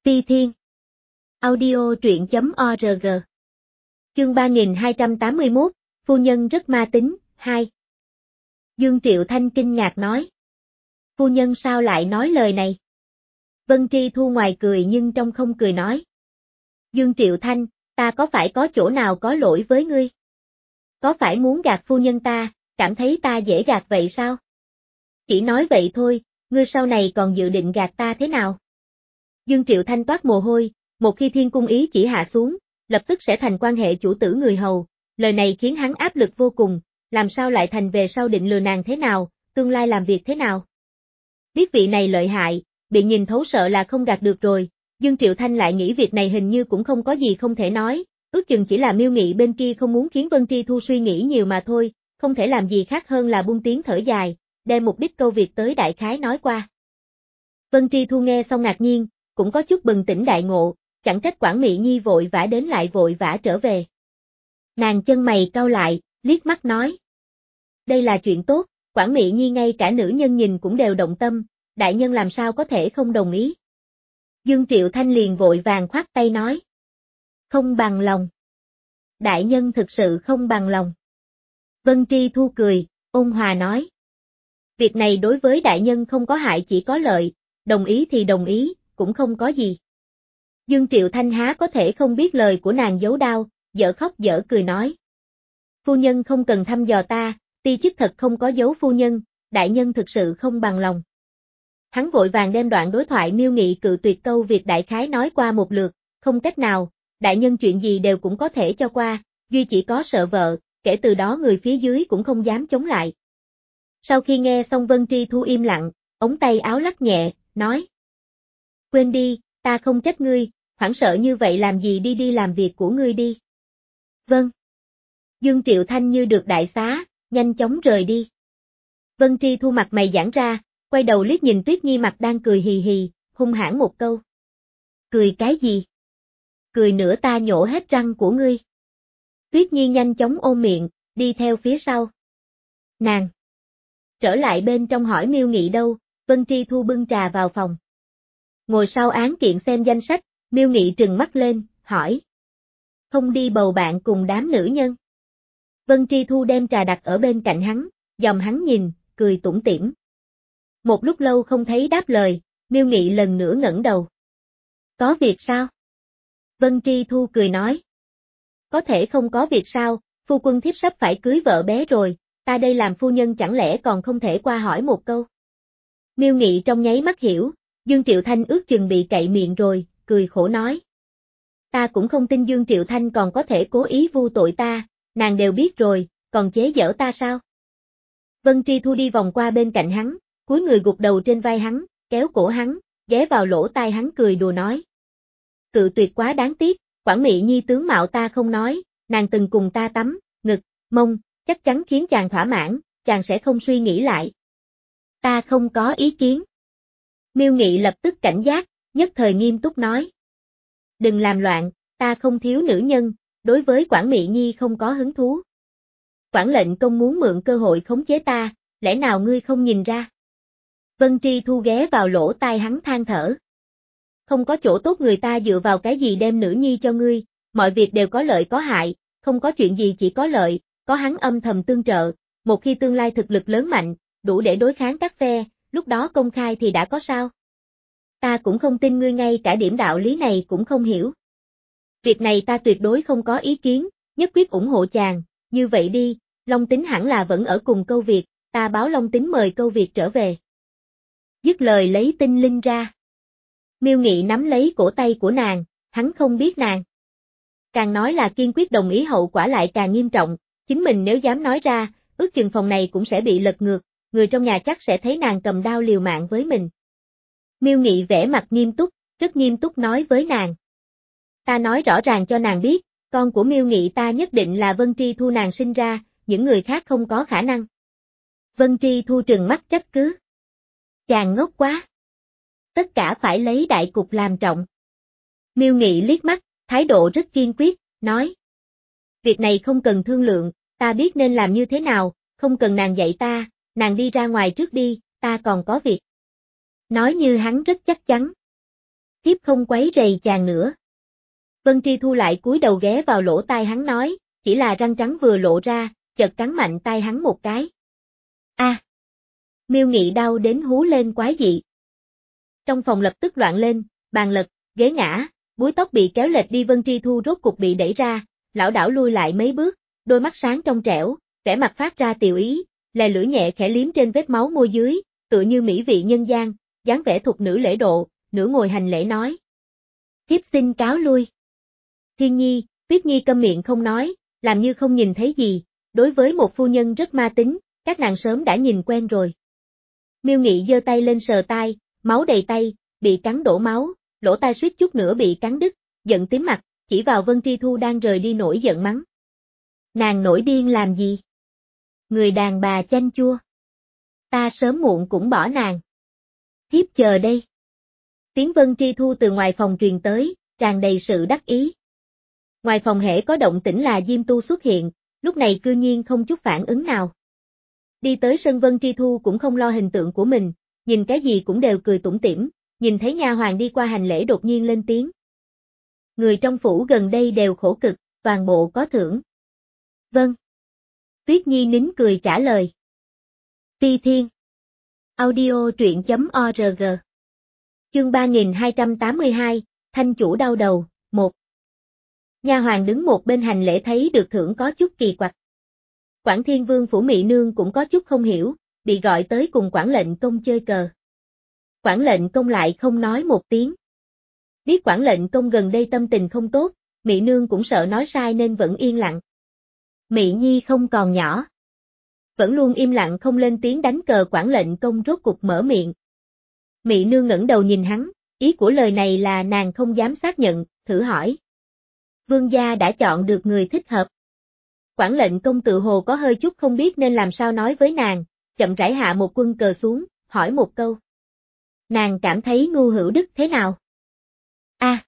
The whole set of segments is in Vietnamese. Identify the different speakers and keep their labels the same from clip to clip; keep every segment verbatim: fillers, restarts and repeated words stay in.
Speaker 1: Ti Thiên. Audio truyện chấm org. Chương ba nghìn hai trăm tám mươi mốt, phu nhân rất ma tính, hai. Dương Triệu Thanh kinh ngạc nói. Phu nhân sao lại nói lời này? Vân Tri Thu ngoài cười nhưng trong không cười nói. Dương Triệu Thanh, ta có phải có chỗ nào có lỗi với ngươi? Có phải muốn gạt phu nhân ta, cảm thấy ta dễ gạt vậy sao? Chỉ nói vậy thôi, ngươi sau này còn dự định gạt ta thế nào? Dương Triệu Thanh toát mồ hôi, một khi thiên cung ý chỉ hạ xuống, lập tức sẽ thành quan hệ chủ tử người hầu, lời này khiến hắn áp lực vô cùng, làm sao lại thành về sau định lừa nàng thế nào, tương lai làm việc thế nào? Biết vị này lợi hại, bị nhìn thấu sợ là không gạt được rồi, Dương Triệu Thanh lại nghĩ việc này hình như cũng không có gì không thể nói, ước chừng chỉ là Miêu Nghị bên kia không muốn khiến Vân Tri Thu suy nghĩ nhiều mà thôi, không thể làm gì khác hơn là buông tiếng thở dài, đem mục đích câu việc tới đại khái nói qua. Vân Tri Thu nghe xong ngạc nhiên, cũng có chút bừng tỉnh đại ngộ, chẳng trách Quản Mị Nhi vội vã đến lại vội vã trở về. Nàng chân mày cau lại, liếc mắt nói. Đây là chuyện tốt, Quản Mị Nhi ngay cả nữ nhân nhìn cũng đều động tâm, đại nhân làm sao có thể không đồng ý. Dương Triệu Thanh liền vội vàng khoát tay nói. Không bằng lòng. Đại nhân thực sự không bằng lòng. Vân Tri Thu cười, ôn hòa nói. Việc này đối với đại nhân không có hại chỉ có lợi, đồng ý thì đồng ý, cũng không có gì. Dương Triệu Thanh há có thể không biết lời của nàng giấu đau, dở khóc dở cười nói. Phu nhân không cần thăm dò ta, ti chức thật không có giấu phu nhân, đại nhân thực sự không bằng lòng. Hắn vội vàng đem đoạn đối thoại Miêu Nghị cự tuyệt câu việc đại khái nói qua một lượt, không cách nào, đại nhân chuyện gì đều cũng có thể cho qua, duy chỉ có sợ vợ, kể từ đó người phía dưới cũng không dám chống lại. Sau khi nghe xong Vân Tri Thu im lặng, ống tay áo lắc nhẹ, nói. Quên đi, ta không trách ngươi, hoảng sợ như vậy làm gì đi đi làm việc của ngươi đi. Vâng. Dương Triệu Thanh như được đại xá, nhanh chóng rời đi. Vân Tri Thu mặt mày giãn ra, quay đầu liếc nhìn Tuyết Nhi mặt đang cười hì hì, hung hãn một câu. Cười cái gì? Cười nữa ta nhổ hết răng của ngươi. Tuyết Nhi nhanh chóng ôm miệng, đi theo phía sau. Nàng. Trở lại bên trong hỏi Miêu Nghị đâu, Vân Tri Thu bưng trà vào phòng. Ngồi sau án kiện xem danh sách, Miêu Nghị trừng mắt lên, hỏi. Không đi bầu bạn cùng đám nữ nhân. Vân Tri Thu đem trà đặt ở bên cạnh hắn, dòm hắn nhìn, cười tủm tỉm. Một lúc lâu không thấy đáp lời, Miêu Nghị lần nữa ngẩng đầu. Có việc sao? Vân Tri Thu cười nói. Có thể không có việc sao, phu quân thiếp sắp phải cưới vợ bé rồi, ta đây làm phu nhân chẳng lẽ còn không thể qua hỏi một câu. Miêu Nghị trong nháy mắt hiểu, Dương Triệu Thanh ước chừng bị cậy miệng rồi, cười khổ nói. Ta cũng không tin Dương Triệu Thanh còn có thể cố ý vu tội ta, nàng đều biết rồi, còn chế giễu ta sao? Vân Tri Thu đi vòng qua bên cạnh hắn, cúi người gục đầu trên vai hắn, kéo cổ hắn, ghé vào lỗ tai hắn cười đùa nói. Cự tuyệt quá đáng tiếc, Quản Mị Nhi tướng mạo ta không nói, nàng từng cùng ta tắm, ngực, mông, chắc chắn khiến chàng thỏa mãn, chàng sẽ không suy nghĩ lại. Ta không có ý kiến. Miêu Nghị lập tức cảnh giác, nhất thời nghiêm túc nói. Đừng làm loạn, ta không thiếu nữ nhân, đối với Quản Mị Nhi không có hứng thú. Quản lệnh công muốn mượn cơ hội khống chế ta, lẽ nào ngươi không nhìn ra? Vân Tri Thu ghé vào lỗ tai hắn than thở. Không có chỗ tốt người ta dựa vào cái gì đem nữ nhi cho ngươi, mọi việc đều có lợi có hại, không có chuyện gì chỉ có lợi, có hắn âm thầm tương trợ, một khi tương lai thực lực lớn mạnh, đủ để đối kháng các phe, lúc đó công khai thì đã có sao? Ta cũng không tin ngươi ngay cả điểm đạo lý này cũng không hiểu. Việc này ta tuyệt đối không có ý kiến, nhất quyết ủng hộ chàng, như vậy đi, Long Tính hẳn là vẫn ở cùng Câu Việt, ta báo Long Tính mời Câu Việt trở về. Dứt lời lấy tinh linh ra. Miêu Nghị nắm lấy cổ tay của nàng, hắn không biết nàng. Càng nói là kiên quyết đồng ý hậu quả lại càng nghiêm trọng, chính mình nếu dám nói ra, ước chừng phòng này cũng sẽ bị lật ngược, người trong nhà chắc sẽ thấy nàng cầm đao liều mạng với mình. Miêu Nghị vẻ mặt nghiêm túc, rất nghiêm túc nói với nàng. Ta nói rõ ràng cho nàng biết, con của Miêu Nghị ta nhất định là Vân Tri Thu nàng sinh ra, những người khác không có khả năng. Vân Tri Thu trừng mắt trách cứ. Chàng ngốc quá. Tất cả phải lấy đại cục làm trọng. Miêu Nghị liếc mắt, thái độ rất kiên quyết, nói. Việc này không cần thương lượng, ta biết nên làm như thế nào, không cần nàng dạy ta, nàng đi ra ngoài trước đi, ta còn có việc. Nói như hắn rất chắc chắn. Thiếp không quấy rầy chàng nữa. Vân Tri Thu lại cúi đầu ghé vào lỗ tai hắn nói, chỉ là răng trắng vừa lộ ra, chợt cắn mạnh tai hắn một cái. A! À, Miêu Nghị đau đến hú lên quái dị. Trong phòng lập tức loạn lên, bàn lật, ghế ngã, búi tóc bị kéo lệch đi. Vân Tri Thu rốt cục bị đẩy ra, lảo đảo lui lại mấy bước, đôi mắt sáng trong trẻo, vẻ mặt phát ra tiều ý, lè lưỡi nhẹ khẽ liếm trên vết máu môi dưới, tựa như mỹ vị nhân gian, dáng vẻ thục nữ lễ độ, nửa ngồi hành lễ nói. Thiếp xin cáo lui. Thiên Nhi, Tuyết Nhi câm miệng không nói, làm như không nhìn thấy gì, đối với một phu nhân rất ma tính, các nàng sớm đã nhìn quen rồi. Miêu Nghị giơ tay lên sờ tai, máu đầy tay, bị cắn đổ máu, lỗ tai suýt chút nữa bị cắn đứt, giận tím mặt, chỉ vào Vân Tri Thu đang rời đi nổi giận mắng. Nàng nổi điên làm gì? Người đàn bà chanh chua. Ta sớm muộn cũng bỏ nàng. Thiếp chờ đây. Tiếng Vân Tri Thu từ ngoài phòng truyền tới, tràn đầy sự đắc ý. Ngoài phòng hễ có động tĩnh là Diêm Tu xuất hiện, lúc này cư nhiên không chút phản ứng nào. Đi tới sân Vân Tri Thu cũng không lo hình tượng của mình, nhìn cái gì cũng đều cười tủm tỉm, nhìn thấy nha hoàn đi qua hành lễ đột nhiên lên tiếng. Người trong phủ gần đây đều khổ cực, toàn bộ có thưởng. Vâng. Tuyết Nhi nín cười trả lời. Phi Thiên. Audio truyện chấm org. Chương ba nghìn hai trăm tám mươi hai, Thanh chủ đau đầu, một. Nha hoàn đứng một bên hành lễ thấy được thưởng có chút kỳ quặc. Quảng Thiên Vương phủ Mị Nương cũng có chút không hiểu, bị gọi tới cùng Quảng Lệnh Công chơi cờ. Quảng Lệnh Công lại không nói một tiếng. Biết Quảng Lệnh Công gần đây tâm tình không tốt, Mị Nương cũng sợ nói sai nên vẫn yên lặng. Mị Nhi không còn nhỏ. Vẫn luôn im lặng không lên tiếng đánh cờ. Quảng Lệnh Công rốt cục mở miệng. Mị Nương ngẩng đầu nhìn hắn, ý của lời này là nàng không dám xác nhận, thử hỏi. Vương gia đã chọn được người thích hợp. Quảng Lệnh Công tự hồ có hơi chút không biết nên làm sao nói với nàng, chậm rãi hạ một quân cờ xuống, hỏi một câu. Nàng cảm thấy Ngưu Hữu Đức thế nào? A. À.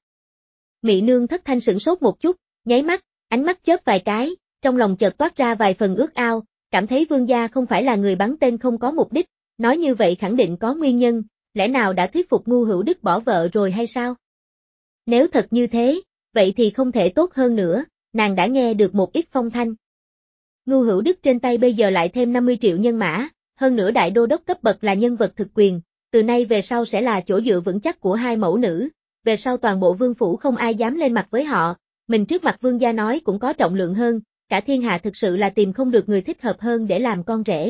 Speaker 1: Mị Nương thất thanh sửng sốt một chút, nháy mắt, ánh mắt chớp vài cái, trong lòng chợt toát ra vài phần ước ao, cảm thấy vương gia không phải là người bắn tên không có mục đích, nói như vậy khẳng định có nguyên nhân, lẽ nào đã thuyết phục Ngưu Hữu Đức bỏ vợ rồi hay sao? Nếu thật như thế, vậy thì không thể tốt hơn nữa, nàng đã nghe được một ít phong thanh. Ngưu Hữu Đức trên tay bây giờ lại thêm năm mươi triệu nhân mã, hơn nữa đại đô đốc cấp bậc là nhân vật thực quyền, từ nay về sau sẽ là chỗ dựa vững chắc của hai mẫu nữ, về sau toàn bộ vương phủ không ai dám lên mặt với họ, mình trước mặt vương gia nói cũng có trọng lượng hơn, cả thiên hạ thực sự là tìm không được người thích hợp hơn để làm con rể.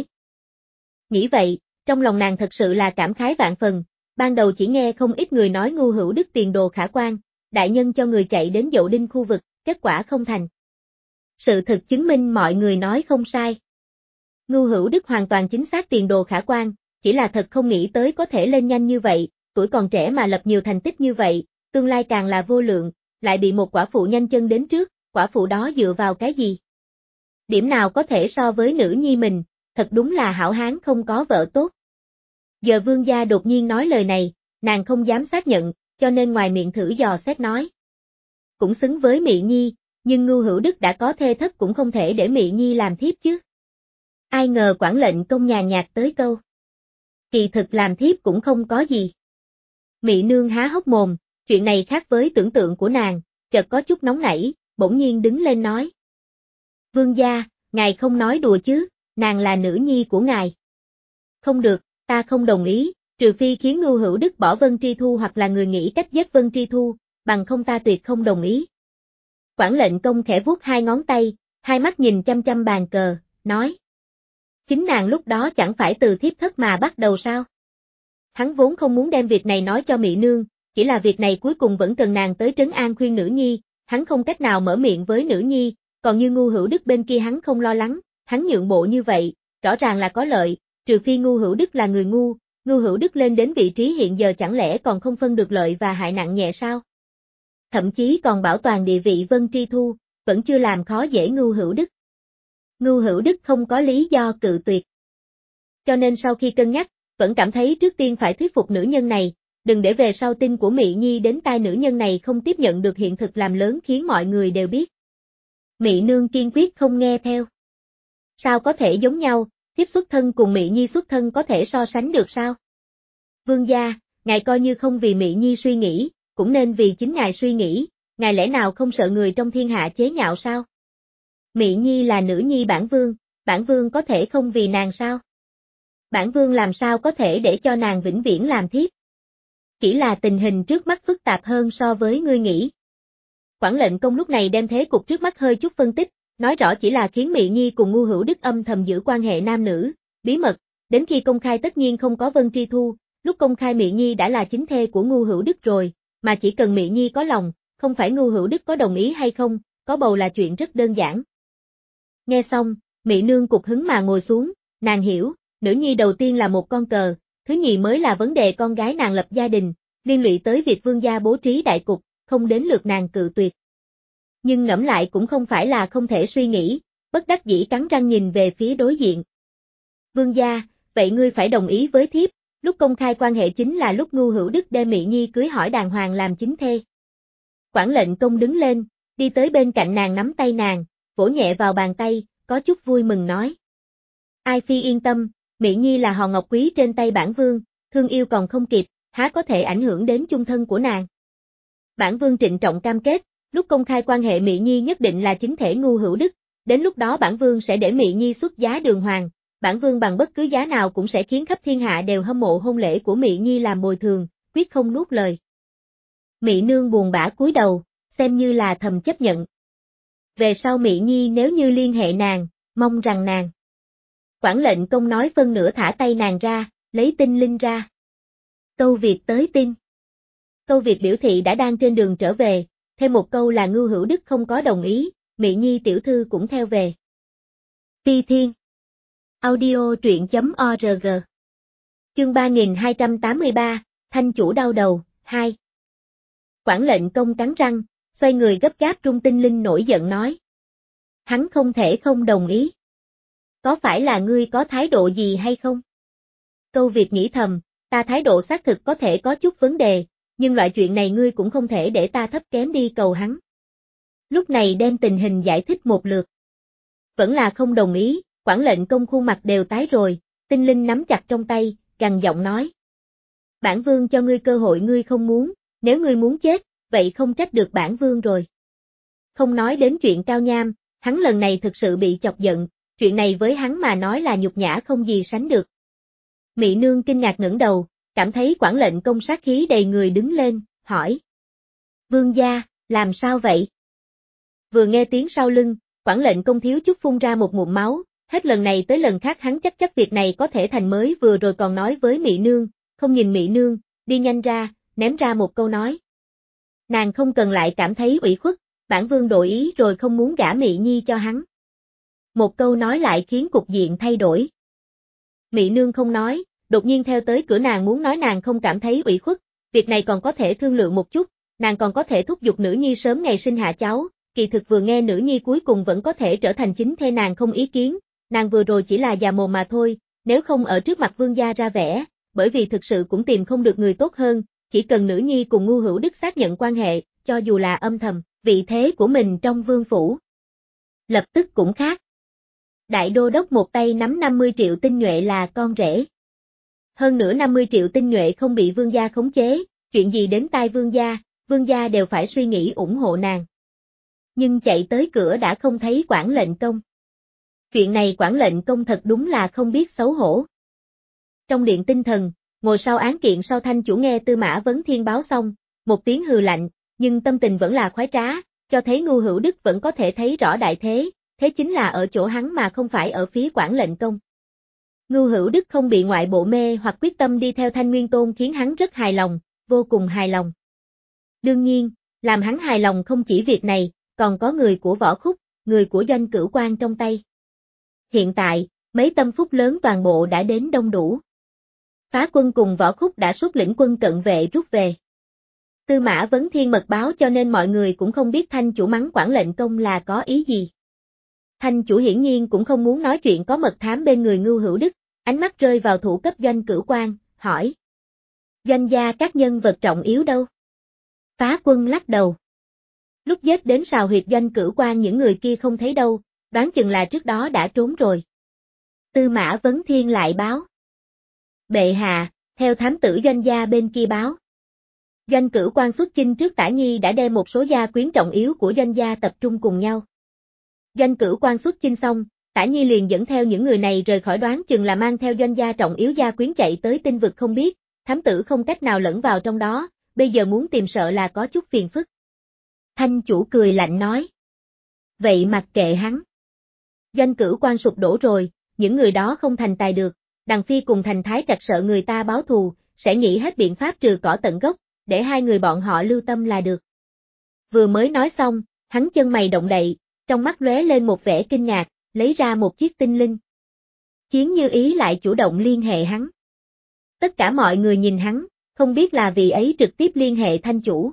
Speaker 1: Nghĩ vậy, trong lòng nàng thật sự là cảm khái vạn phần, ban đầu chỉ nghe không ít người nói Ngưu Hữu Đức tiền đồ khả quan, đại nhân cho người chạy đến Dậu Đinh khu vực, kết quả không thành. Sự thực chứng minh mọi người nói không sai. Ngưu Hữu Đức hoàn toàn chính xác tiền đồ khả quan, chỉ là thật không nghĩ tới có thể lên nhanh như vậy, tuổi còn trẻ mà lập nhiều thành tích như vậy, tương lai càng là vô lượng, lại bị một quả phụ nhanh chân đến trước, quả phụ đó dựa vào cái gì? Điểm nào có thể so với nữ nhi mình, thật đúng là hảo hán không có vợ tốt. Giờ vương gia đột nhiên nói lời này, nàng không dám xác nhận, cho nên ngoài miệng thử dò xét nói. Cũng xứng với Mị Nhi, nhưng Ngưu Hữu Đức đã có thê thất cũng không thể để Mị Nhi làm thiếp chứ. Ai ngờ Quảng Lệnh Công nhàn nhạt tới câu. Kỳ thực làm thiếp cũng không có gì. Mị Nương há hốc mồm, chuyện này khác với tưởng tượng của nàng, chợt có chút nóng nảy, bỗng nhiên đứng lên nói. Vương gia, ngài không nói đùa chứ, nàng là nữ nhi của ngài. Không được, ta không đồng ý, trừ phi khiến Ngưu Hữu Đức bỏ Vân Tri Thu hoặc là người nghĩ cách giết Vân Tri Thu, bằng không ta tuyệt không đồng ý. Quảng Lệnh Công khẽ vuốt hai ngón tay, hai mắt nhìn chăm chăm bàn cờ, nói. Chính nàng lúc đó chẳng phải từ thiếp thất mà bắt đầu sao? Hắn vốn không muốn đem việc này nói cho Mị Nương, chỉ là việc này cuối cùng vẫn cần nàng tới trấn an khuyên nữ nhi, hắn không cách nào mở miệng với nữ nhi, còn như Ngưu Hữu Đức bên kia hắn không lo lắng, hắn nhượng bộ như vậy, rõ ràng là có lợi, trừ phi Ngưu Hữu Đức là người ngu, Ngưu Hữu Đức lên đến vị trí hiện giờ chẳng lẽ còn không phân được lợi và hại nặng nhẹ sao? Thậm chí còn bảo toàn địa vị Vân Tri Thu, vẫn chưa làm khó dễ Ngưu Hữu Đức. Ngưu Hữu Đức không có lý do cự tuyệt. Cho nên sau khi cân nhắc, vẫn cảm thấy trước tiên phải thuyết phục nữ nhân này, đừng để về sau tin của Mị Nhi đến tai nữ nhân này không tiếp nhận được hiện thực làm lớn khiến mọi người đều biết. Mị Nương kiên quyết không nghe theo. Sao có thể giống nhau, thiếp xuất thân cùng Mị Nhi xuất thân có thể so sánh được sao? Vương gia, ngài coi như không vì Mị Nhi suy nghĩ, cũng nên vì chính ngài suy nghĩ, ngài lẽ nào không sợ người trong thiên hạ chế nhạo sao? Mị Nhi là nữ nhi bản vương, bản vương có thể không vì nàng sao? Bản vương làm sao có thể để cho nàng vĩnh viễn làm thiếp? Chỉ là tình hình trước mắt phức tạp hơn so với ngươi nghĩ. Quản lệnh công lúc này đem thế cục trước mắt hơi chút phân tích, nói rõ chỉ là khiến Mị Nhi cùng Ngu Hữu Đức âm thầm giữ quan hệ nam nữ, bí mật, đến khi công khai tất nhiên không có Vân Tri Thu, lúc công khai Mị Nhi đã là chính thê của Ngu Hữu Đức rồi, mà chỉ cần Mị Nhi có lòng, không phải Ngu Hữu Đức có đồng ý hay không, có bầu là chuyện rất đơn giản. Nghe xong, Mị Nương cục hứng mà ngồi xuống, nàng hiểu, nữ nhi đầu tiên là một con cờ, thứ nhì mới là vấn đề con gái nàng lập gia đình, liên lụy tới việc vương gia bố trí đại cục, không đến lượt nàng cự tuyệt. Nhưng ngẫm lại cũng không phải là không thể suy nghĩ, bất đắc dĩ cắn răng nhìn về phía đối diện. Vương gia, vậy ngươi phải đồng ý với thiếp, lúc công khai quan hệ chính là lúc Ngu Hữu Đức đem Mị Nhi cưới hỏi đàng hoàng làm chính thê. Quản lệnh công đứng lên, đi tới bên cạnh nàng nắm tay nàng, vỗ nhẹ vào bàn tay, có chút vui mừng nói. Ai phi yên tâm, Mị Nhi là hòn ngọc quý trên tay bản vương, thương yêu còn không kịp, há có thể ảnh hưởng đến chung thân của nàng. Bản vương trịnh trọng cam kết, lúc công khai quan hệ Mị Nhi nhất định là chính thể Ngu Hữu Đức, đến lúc đó bản vương sẽ để Mị Nhi xuất giá đường hoàng, bản vương bằng bất cứ giá nào cũng sẽ khiến khắp thiên hạ đều hâm mộ hôn lễ của Mị Nhi làm bồi thường, quyết không nuốt lời. Mị Nương buồn bã cúi đầu, xem như là thầm chấp nhận. Về sau Mị Nhi nếu như liên hệ nàng, mong rằng nàng. Quản lệnh công nói phân nửa thả tay nàng ra, lấy tinh linh ra. Câu Việt tới tin. Câu Việt biểu thị đã đang trên đường trở về, thêm một câu là Ngu Hữu Đức không có đồng ý, Mị Nhi tiểu thư cũng theo về. Phi Thiên. Audio truyện chấm org. Chương ba nghìn hai trăm tám mươi ba, Thanh chủ đau đầu, hai. Quản lệnh công cắn răng, xoay người gấp gáp trung tinh linh nổi giận nói. Hắn không thể không đồng ý. Có phải là ngươi có thái độ gì hay không? Câu Việt nghĩ thầm, ta thái độ xác thực có thể có chút vấn đề, nhưng loại chuyện này ngươi cũng không thể để ta thấp kém đi cầu hắn. Lúc này đem tình hình giải thích một lượt. Vẫn là không đồng ý, quản lệnh công khuôn mặt đều tái rồi, tinh linh nắm chặt trong tay, gằn giọng nói. Bản vương cho ngươi cơ hội ngươi không muốn, nếu ngươi muốn chết, vậy không trách được bản vương rồi. Không nói đến chuyện Cao Nham, hắn lần này thực sự bị chọc giận, chuyện này với hắn mà nói là nhục nhã không gì sánh được. Mị Nương kinh ngạc ngẩng đầu, cảm thấy quản lệnh công sát khí đầy người đứng lên, hỏi. Vương gia, làm sao vậy? Vừa nghe tiếng sau lưng, quản lệnh công thiếu chút phun ra một ngụm máu, hết lần này tới lần khác hắn chắc chắc việc này có thể thành mới vừa rồi còn nói với Mị Nương, không nhìn Mị Nương, đi nhanh ra, ném ra một câu nói. Nàng không cần lại cảm thấy ủy khuất, bản vương đổi ý rồi không muốn gả Mị Nhi cho hắn. Một câu nói lại khiến cục diện thay đổi. Mị Nương không nói, đột nhiên theo tới cửa nàng muốn nói nàng không cảm thấy ủy khuất, việc này còn có thể thương lượng một chút, nàng còn có thể thúc giục nữ nhi sớm ngày sinh hạ cháu, kỳ thực vừa nghe nữ nhi cuối cùng vẫn có thể trở thành chính thê nàng không ý kiến, nàng vừa rồi chỉ là già mồm mà thôi, nếu không ở trước mặt vương gia ra vẻ, bởi vì thực sự cũng tìm không được người tốt hơn, chỉ cần nữ nhi cùng Ngu Hữu Đức xác nhận quan hệ, cho dù là âm thầm, vị thế của mình trong vương phủ. Lập tức cũng khác. Đại đô đốc một tay nắm năm mươi triệu tinh nhuệ là con rể. Hơn nữa năm mươi triệu tinh nhuệ không bị vương gia khống chế, chuyện gì đến tai vương gia, vương gia đều phải suy nghĩ ủng hộ nàng. Nhưng chạy tới cửa đã không thấy quản lệnh công. Chuyện này quản lệnh công thật đúng là không biết xấu hổ. Trong điện tinh thần, ngồi sau án kiện sau thanh chủ nghe Tư Mã Vấn Thiên báo xong, một tiếng hừ lạnh, nhưng tâm tình vẫn là khoái trá, cho thấy Ngu Hữu Đức vẫn có thể thấy rõ đại thế, thế chính là ở chỗ hắn mà không phải ở phía quản lệnh công. Ngu Hữu Đức không bị ngoại bộ mê hoặc quyết tâm đi theo Thanh Nguyên Tôn khiến hắn rất hài lòng, vô cùng hài lòng. Đương nhiên, làm hắn hài lòng không chỉ việc này, còn có người của Võ Khúc, người của Doanh Cửu Quan trong tay. Hiện tại, mấy tâm phúc lớn toàn bộ đã đến đông đủ. Phá quân cùng Võ Khúc đã xuất lĩnh quân cận vệ rút về. Tư Mã Vấn Thiên mật báo cho nên mọi người cũng không biết Thanh chủ mắng quản lệnh công là có ý gì. Thanh chủ hiển nhiên cũng không muốn nói chuyện có mật thám bên người Ngu Hữu Đức, ánh mắt rơi vào thủ cấp Doanh Cửu Quan, hỏi. Doanh gia các nhân vật trọng yếu đâu? Phá quân lắc đầu. Lúc giết đến sào huyệt Doanh Cửu Quan những người kia không thấy đâu, đoán chừng là trước đó đã trốn rồi. Tư Mã Vấn Thiên lại báo. Bệ hạ, theo thám tử Doanh gia bên kia báo. Doanh Cửu Quan xuất chinh trước Tả Nhi đã đem một số gia quyến trọng yếu của doanh gia tập trung cùng nhau. Doanh Cửu Quan xuất chinh xong, Tả Nhi liền dẫn theo những người này rời khỏi, đoán chừng là mang theo doanh gia trọng yếu gia quyến chạy tới tinh vực không biết, thám tử không cách nào lẫn vào trong đó, bây giờ muốn tìm sợ là có chút phiền phức. Thanh chủ cười lạnh nói. Vậy mặc kệ hắn. Doanh Cửu Quan sụp đổ rồi, những người đó không thành tài được, Đằng Phi cùng Thành Thái Trạch sợ người ta báo thù, sẽ nghĩ hết biện pháp trừ cỏ tận gốc, để hai người bọn họ lưu tâm là được. Vừa mới nói xong, hắn chân mày động đậy, trong mắt lóe lên một vẻ kinh ngạc, lấy ra một chiếc tinh linh. Chiến Như Ý lại chủ động liên hệ hắn. Tất cả mọi người nhìn hắn, không biết là vị ấy trực tiếp liên hệ Thanh chủ.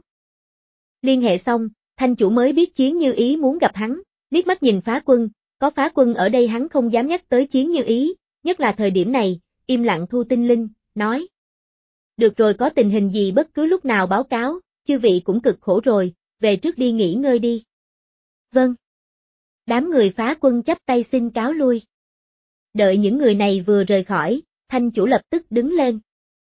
Speaker 1: Liên hệ xong, Thanh chủ mới biết Chiến Như Ý muốn gặp hắn, liếc mắt nhìn Phá Quân, có Phá Quân ở đây hắn không dám nhắc tới Chiến Như Ý, nhất là thời điểm này, im lặng thu tinh linh, nói. Được rồi, có tình hình gì bất cứ lúc nào báo cáo, chư vị cũng cực khổ rồi, về trước đi nghỉ ngơi đi. Vâng. Đám người Phá Quân chắp tay xin cáo lui. Đợi những người này vừa rời khỏi, Thanh chủ lập tức đứng lên.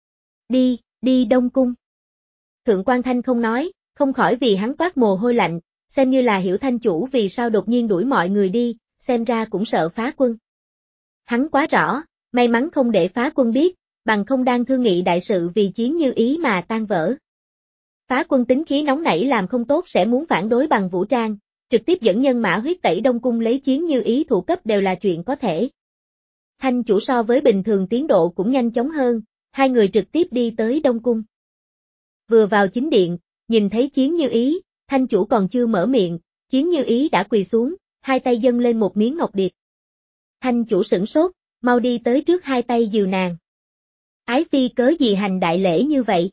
Speaker 1: Đi, đi Đông Cung. Thượng quan Thanh không nói, không khỏi vì hắn toát mồ hôi lạnh, xem như là hiểu Thanh chủ vì sao đột nhiên đuổi mọi người đi, xem ra cũng sợ Phá Quân. Hắn quá rõ, may mắn không để Phá Quân biết, bằng không đang thương nghị đại sự vì Chiến Như Ý mà tan vỡ. Phá Quân tính khí nóng nảy làm không tốt sẽ muốn phản đối bằng vũ trang, trực tiếp dẫn nhân mã huyết tẩy Đông Cung lấy Chiến Như Ý thủ cấp đều là chuyện có thể. Thanh chủ so với bình thường tiến độ cũng nhanh chóng hơn, hai người trực tiếp đi tới Đông Cung. Vừa vào chính điện, nhìn thấy Chiến Như Ý, Thanh chủ còn chưa mở miệng, Chiến Như Ý đã quỳ xuống, hai tay dâng lên một miếng ngọc điệp. Thanh chủ sửng sốt, mau đi tới trước hai tay dìu nàng. Ái phi cớ gì hành đại lễ như vậy?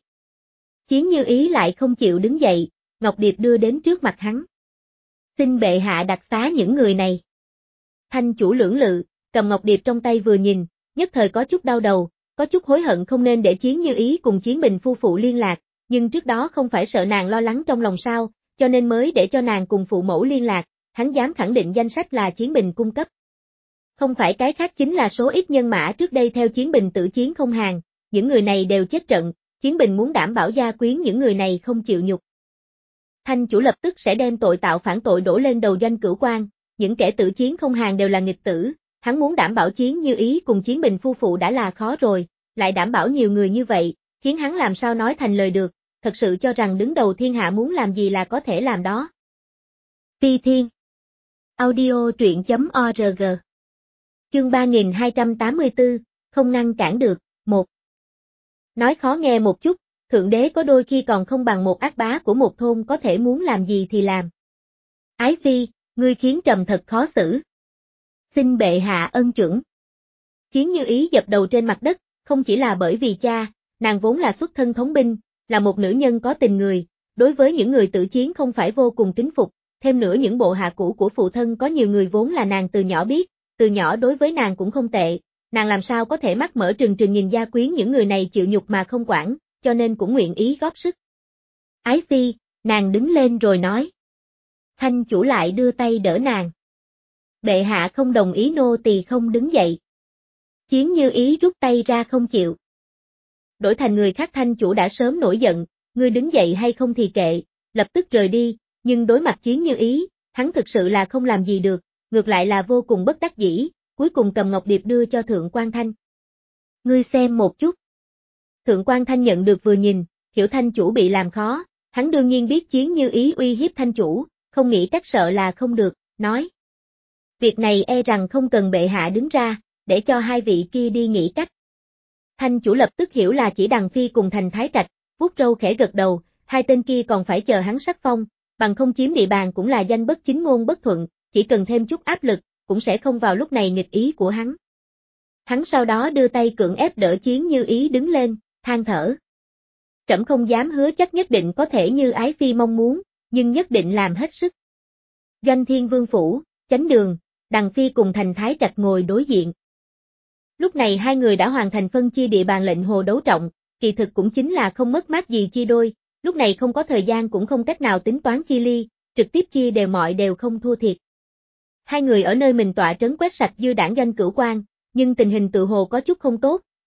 Speaker 1: Chiến Như Ý lại không chịu đứng dậy, ngọc điệp đưa đến trước mặt hắn. Xin bệ hạ đặc xá những người này. Thanh chủ lưỡng lự, cầm ngọc điệp trong tay vừa nhìn, nhất thời có chút đau đầu, có chút hối hận không nên để Chiến Như Ý cùng Chiến Bình phu phụ liên lạc, nhưng trước đó không phải sợ nàng lo lắng trong lòng sao, cho nên mới để cho nàng cùng phụ mẫu liên lạc, hắn dám khẳng định danh sách là Chiến Bình cung cấp. Không phải cái khác, chính là số ít nhân mã trước đây theo Chiến Bình tự chiến không hàng, những người này đều chết trận, Chiến Bình muốn đảm bảo gia quyến những người này không chịu nhục. Thanh chủ lập tức sẽ đem tội tạo phản tội đổ lên đầu Doanh Cửu Quan, những kẻ tự chiến không hàng đều là nghịch tử, hắn muốn đảm bảo Chiến Như Ý cùng Chiến Bình phu phụ đã là khó rồi, lại đảm bảo nhiều người như vậy, khiến hắn làm sao nói thành lời được, thật sự cho rằng đứng đầu thiên hạ muốn làm gì là có thể làm đó. Phi Thiên Audio truyện chấm org Chương ba nghìn hai trăm tám mươi tư, không ngăn cản được, một. Nói khó nghe một chút, Thượng Đế có đôi khi còn không bằng một ác bá của một thôn có thể muốn làm gì thì làm. Ái phi, ngươi khiến trầm thật khó xử. Xin bệ hạ ân chuẩn. Chiến Như Ý dập đầu trên mặt đất, không chỉ là bởi vì cha, nàng vốn là xuất thân thống binh, là một nữ nhân có tình người, đối với những người tự chiến không phải vô cùng kính phục, thêm nữa những bộ hạ cũ của phụ thân có nhiều người vốn là nàng từ nhỏ biết, từ nhỏ đối với nàng cũng không tệ, nàng làm sao có thể mắt mở trừng trừng nhìn gia quyến những người này chịu nhục mà không quản, cho nên cũng nguyện ý góp sức. Ái phi, nàng đứng lên rồi nói. Thanh chủ lại đưa tay đỡ nàng. Bệ hạ không đồng ý nô tỳ không đứng dậy. Chiến Như Ý rút tay ra không chịu. Đổi thành người khác Thanh chủ đã sớm nổi giận, ngươi đứng dậy hay không thì kệ, lập tức rời đi, nhưng đối mặt Chiến Như Ý, hắn thực sự là không làm gì được, ngược lại là vô cùng bất đắc dĩ, cuối cùng cầm ngọc điệp đưa cho Thượng quan Thanh. Ngươi xem một chút. Thượng quan Thanh nhận được vừa nhìn, hiểu Thanh chủ bị làm khó, hắn đương nhiên biết Chiến Như Ý uy hiếp Thanh chủ, không nghĩ cách sợ là không được, nói. Việc này e rằng không cần bệ hạ đứng ra, để cho hai vị kia đi nghĩ cách. Thanh chủ lập tức hiểu là chỉ Đằng Phi cùng Thành Thái Trạch, vuốt râu khẽ gật đầu, hai tên kia còn phải chờ hắn sắc phong, bằng không chiếm địa bàn cũng là danh bất chính ngôn bất thuận, chỉ cần thêm chút áp lực, cũng sẽ không vào lúc này nghịch ý của hắn. Hắn sau đó đưa tay cưỡng ép đỡ Chiến Như Ý đứng lên, than thở. Trẫm không dám hứa chắc nhất định có thể như ái phi mong muốn, nhưng nhất định làm hết sức. Doanh Thiên Vương phủ, chánh đường, Đằng Phi cùng Thành Thái Trạch ngồi đối diện. Lúc này hai người đã hoàn thành phân chia địa bàn lệnh hồ đấu trọng, kỳ thực cũng chính là không mất mát gì chia đôi, lúc này không có thời gian cũng không cách nào tính toán chia ly, trực tiếp chia đều mọi đều không thua thiệt. Hai người ở nơi mình tọa trấn quét sạch dư đảng Doanh Cửu Quan, nhưng tình hình tự hồ có chút không tốt,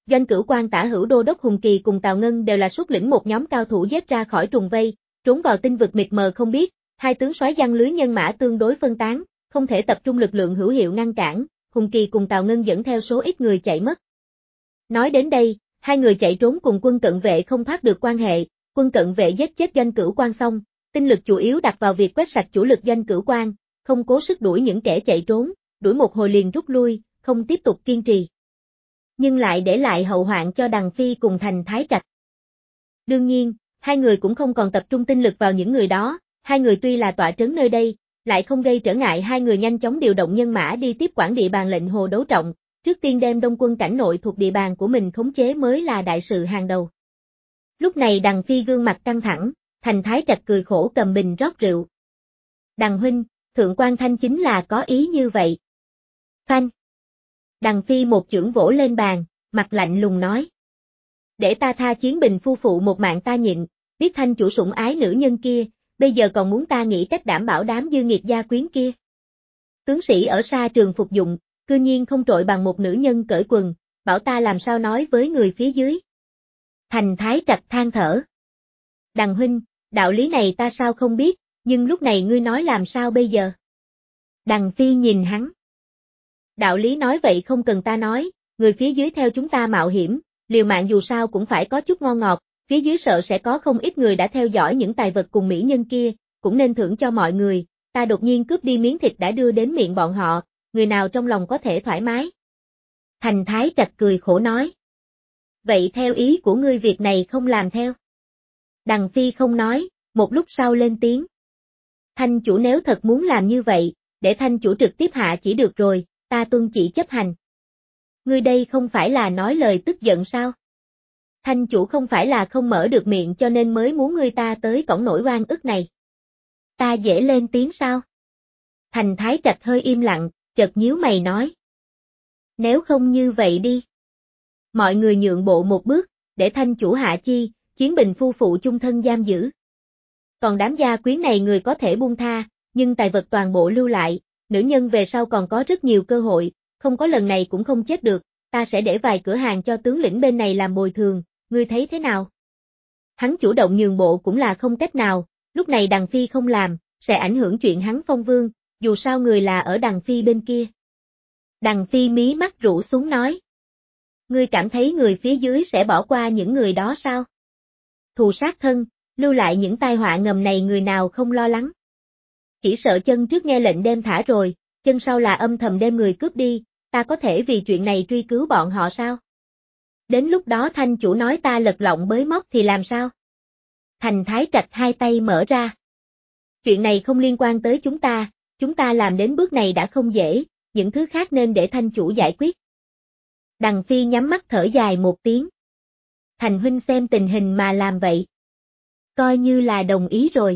Speaker 1: Doanh Cửu Quan Tả Hữu Đô đốc Hùng Kỳ cùng Tào Ngân đều là xuất lĩnh một nhóm cao thủ giết ra khỏi trùng vây, trốn vào tinh vực mịt mờ không biết, hai tướng soái giăng lưới nhân mã tương đối phân tán, không thể tập trung lực lượng hữu hiệu ngăn cản, Hùng Kỳ cùng Tào Ngân dẫn theo số ít người chạy mất. Nói đến đây, hai người chạy trốn cùng quân cận vệ không thoát được quan hệ, quân cận vệ giết chết Doanh Cửu Quan xong, tinh lực chủ yếu đặt vào việc quét sạch chủ lực Doanh Cửu Quan, không cố sức đuổi những kẻ chạy trốn, đuổi một hồi liền rút lui, không tiếp tục kiên trì. Nhưng lại để lại hậu hoạn cho Đằng Phi cùng Thành Thái Trạch. Đương nhiên, hai người cũng không còn tập trung tinh lực vào những người đó, hai người tuy là tọa trấn nơi đây, lại không gây trở ngại hai người nhanh chóng điều động nhân mã đi tiếp quản địa bàn lệnh Hồ Đấu Trọng, trước tiên đem Đông quân cảnh nội thuộc địa bàn của mình khống chế mới là đại sự hàng đầu. Lúc này Đằng Phi gương mặt căng thẳng, Thành Thái Trạch cười khổ cầm bình rót rượu. Đằng huynh, Thượng quan Thanh chính là có ý như vậy. Phanh. Đằng Phi một chưởng vỗ lên bàn, mặt lạnh lùng nói. Để ta tha Chiến Bình phu phụ một mạng ta nhịn, biết Thanh chủ sủng ái nữ nhân kia, bây giờ còn muốn ta nghĩ cách đảm bảo đám dư nghiệt gia quyến kia. Tướng sĩ ở xa trường phục dụng, cư nhiên không trội bằng một nữ nhân cởi quần, bảo ta làm sao nói với người phía dưới. Thành Thái Trạch than thở. Đằng huynh, đạo lý này ta sao không biết, nhưng lúc này ngươi nói làm sao bây giờ? Đằng Phi nhìn hắn. Đạo lý nói vậy không cần ta nói, người phía dưới theo chúng ta mạo hiểm, liều mạng dù sao cũng phải có chút ngon ngọt, phía dưới sợ sẽ có không ít người đã theo dõi những tài vật cùng mỹ nhân kia, cũng nên thưởng cho mọi người, ta đột nhiên cướp đi miếng thịt đã đưa đến miệng bọn họ, người nào trong lòng có thể thoải mái. Thành Thái Trạch cười khổ nói. Vậy theo ý của ngươi việc này không làm theo. Đằng Phi không nói, một lúc sau lên tiếng. Thanh chủ nếu thật muốn làm như vậy, để thanh chủ trực tiếp hạ chỉ được rồi, ta tuân chỉ chấp hành. Ngươi đây không phải là nói lời tức giận sao? Thanh chủ không phải là không mở được miệng cho nên mới muốn ngươi ta tới cõng nổi oan ức này. Ta dễ lên tiếng sao? Thành Thái Trạch hơi im lặng, chợt nhíu mày nói. Nếu không như vậy đi. Mọi người nhượng bộ một bước, để thanh chủ hạ chi, Chiến Bình phu phụ chung thân giam giữ. Còn đám gia quyến này người có thể buông tha, nhưng tài vật toàn bộ lưu lại, nữ nhân về sau còn có rất nhiều cơ hội, không có lần này cũng không chết được, ta sẽ để vài cửa hàng cho tướng lĩnh bên này làm bồi thường, ngươi thấy thế nào? Hắn chủ động nhường bộ cũng là không cách nào, lúc này Đằng Phi không làm, sẽ ảnh hưởng chuyện hắn phong vương, dù sao người là ở Đằng Phi bên kia. Đằng Phi mí mắt rũ xuống nói. Ngươi cảm thấy người phía dưới sẽ bỏ qua những người đó sao? Thù sát thân, lưu lại những tai họa ngầm này người nào không lo lắng. Chỉ sợ chân trước nghe lệnh đem thả rồi, chân sau là âm thầm đem người cướp đi, ta có thể vì chuyện này truy cứu bọn họ sao? Đến lúc đó thanh chủ nói ta lật lọng bới móc thì làm sao? Thành Thái Trạch hai tay mở ra. Chuyện này không liên quan tới chúng ta, chúng ta làm đến bước này đã không dễ, những thứ khác nên để thanh chủ giải quyết. Đằng Phi nhắm mắt thở dài một tiếng. Thành huynh xem tình hình mà làm vậy. Coi như là đồng ý rồi.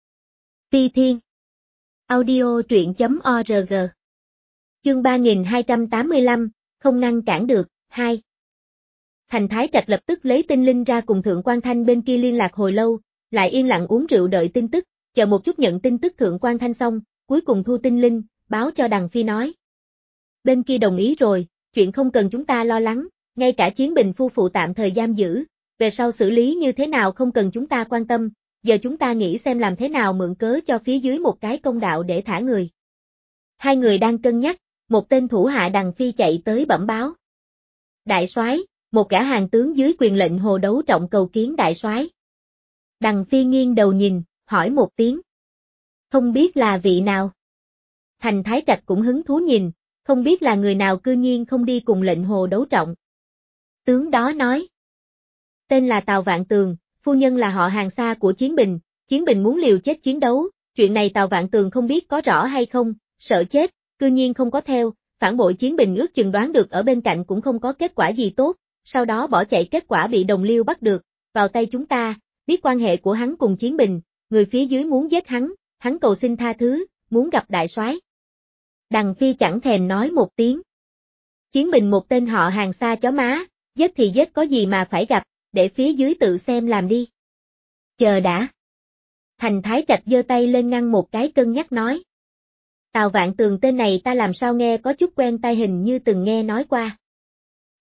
Speaker 1: Phi Thiên. Audio truyện chấm org. Chương ba nghìn hai trăm tám mươi lăm, không ngăn cản được, hai. Thành Thái Trạch lập tức lấy tinh linh ra cùng Thượng quan Thanh bên kia liên lạc hồi lâu, lại yên lặng uống rượu đợi tin tức, chờ một chút nhận tin tức Thượng quan Thanh xong, cuối cùng thu tinh linh, báo cho Đằng Phi nói. Bên kia đồng ý rồi, chuyện không cần chúng ta lo lắng, ngay cả Chiến Bình phu phụ tạm thời giam giữ, về sau xử lý như thế nào không cần chúng ta quan tâm, giờ chúng ta nghĩ xem làm thế nào mượn cớ cho phía dưới một cái công đạo để thả người. Hai người đang cân nhắc, một tên thủ hạ Đằng Phi chạy tới bẩm báo. Đại soái, một gã hàng tướng dưới quyền lệnh Hồ Đấu Trọng cầu kiến đại soái. Đằng Phi nghiêng đầu nhìn, hỏi một tiếng. Không biết là vị nào. Thành Thái Trạch cũng hứng thú nhìn, không biết là người nào cư nhiên không đi cùng lệnh Hồ Đấu Trọng. Tướng đó nói. Tên là Tào Vạn Tường, phu nhân là họ hàng xa của Chiến Bình, Chiến Bình muốn liều chết chiến đấu, chuyện này Tào Vạn Tường không biết có rõ hay không, sợ chết, cư nhiên không có theo, phản bội Chiến Bình ước chừng đoán được ở bên cạnh cũng không có kết quả gì tốt, sau đó bỏ chạy kết quả bị đồng liêu bắt được, vào tay chúng ta, biết quan hệ của hắn cùng Chiến Bình, người phía dưới muốn giết hắn, hắn cầu xin tha thứ, muốn gặp đại soái. Đằng Phi chẳng thèm nói một tiếng. Chiến Bình một tên họ hàng xa chó má, giết thì giết có gì mà phải gặp, để phía dưới tự xem làm đi. Chờ đã. Thành Thái Trạch giơ tay lên ngăn một cái cân nhắc nói. Tào Vạn Tường tên này ta làm sao nghe có chút quen tai hình như từng nghe nói qua.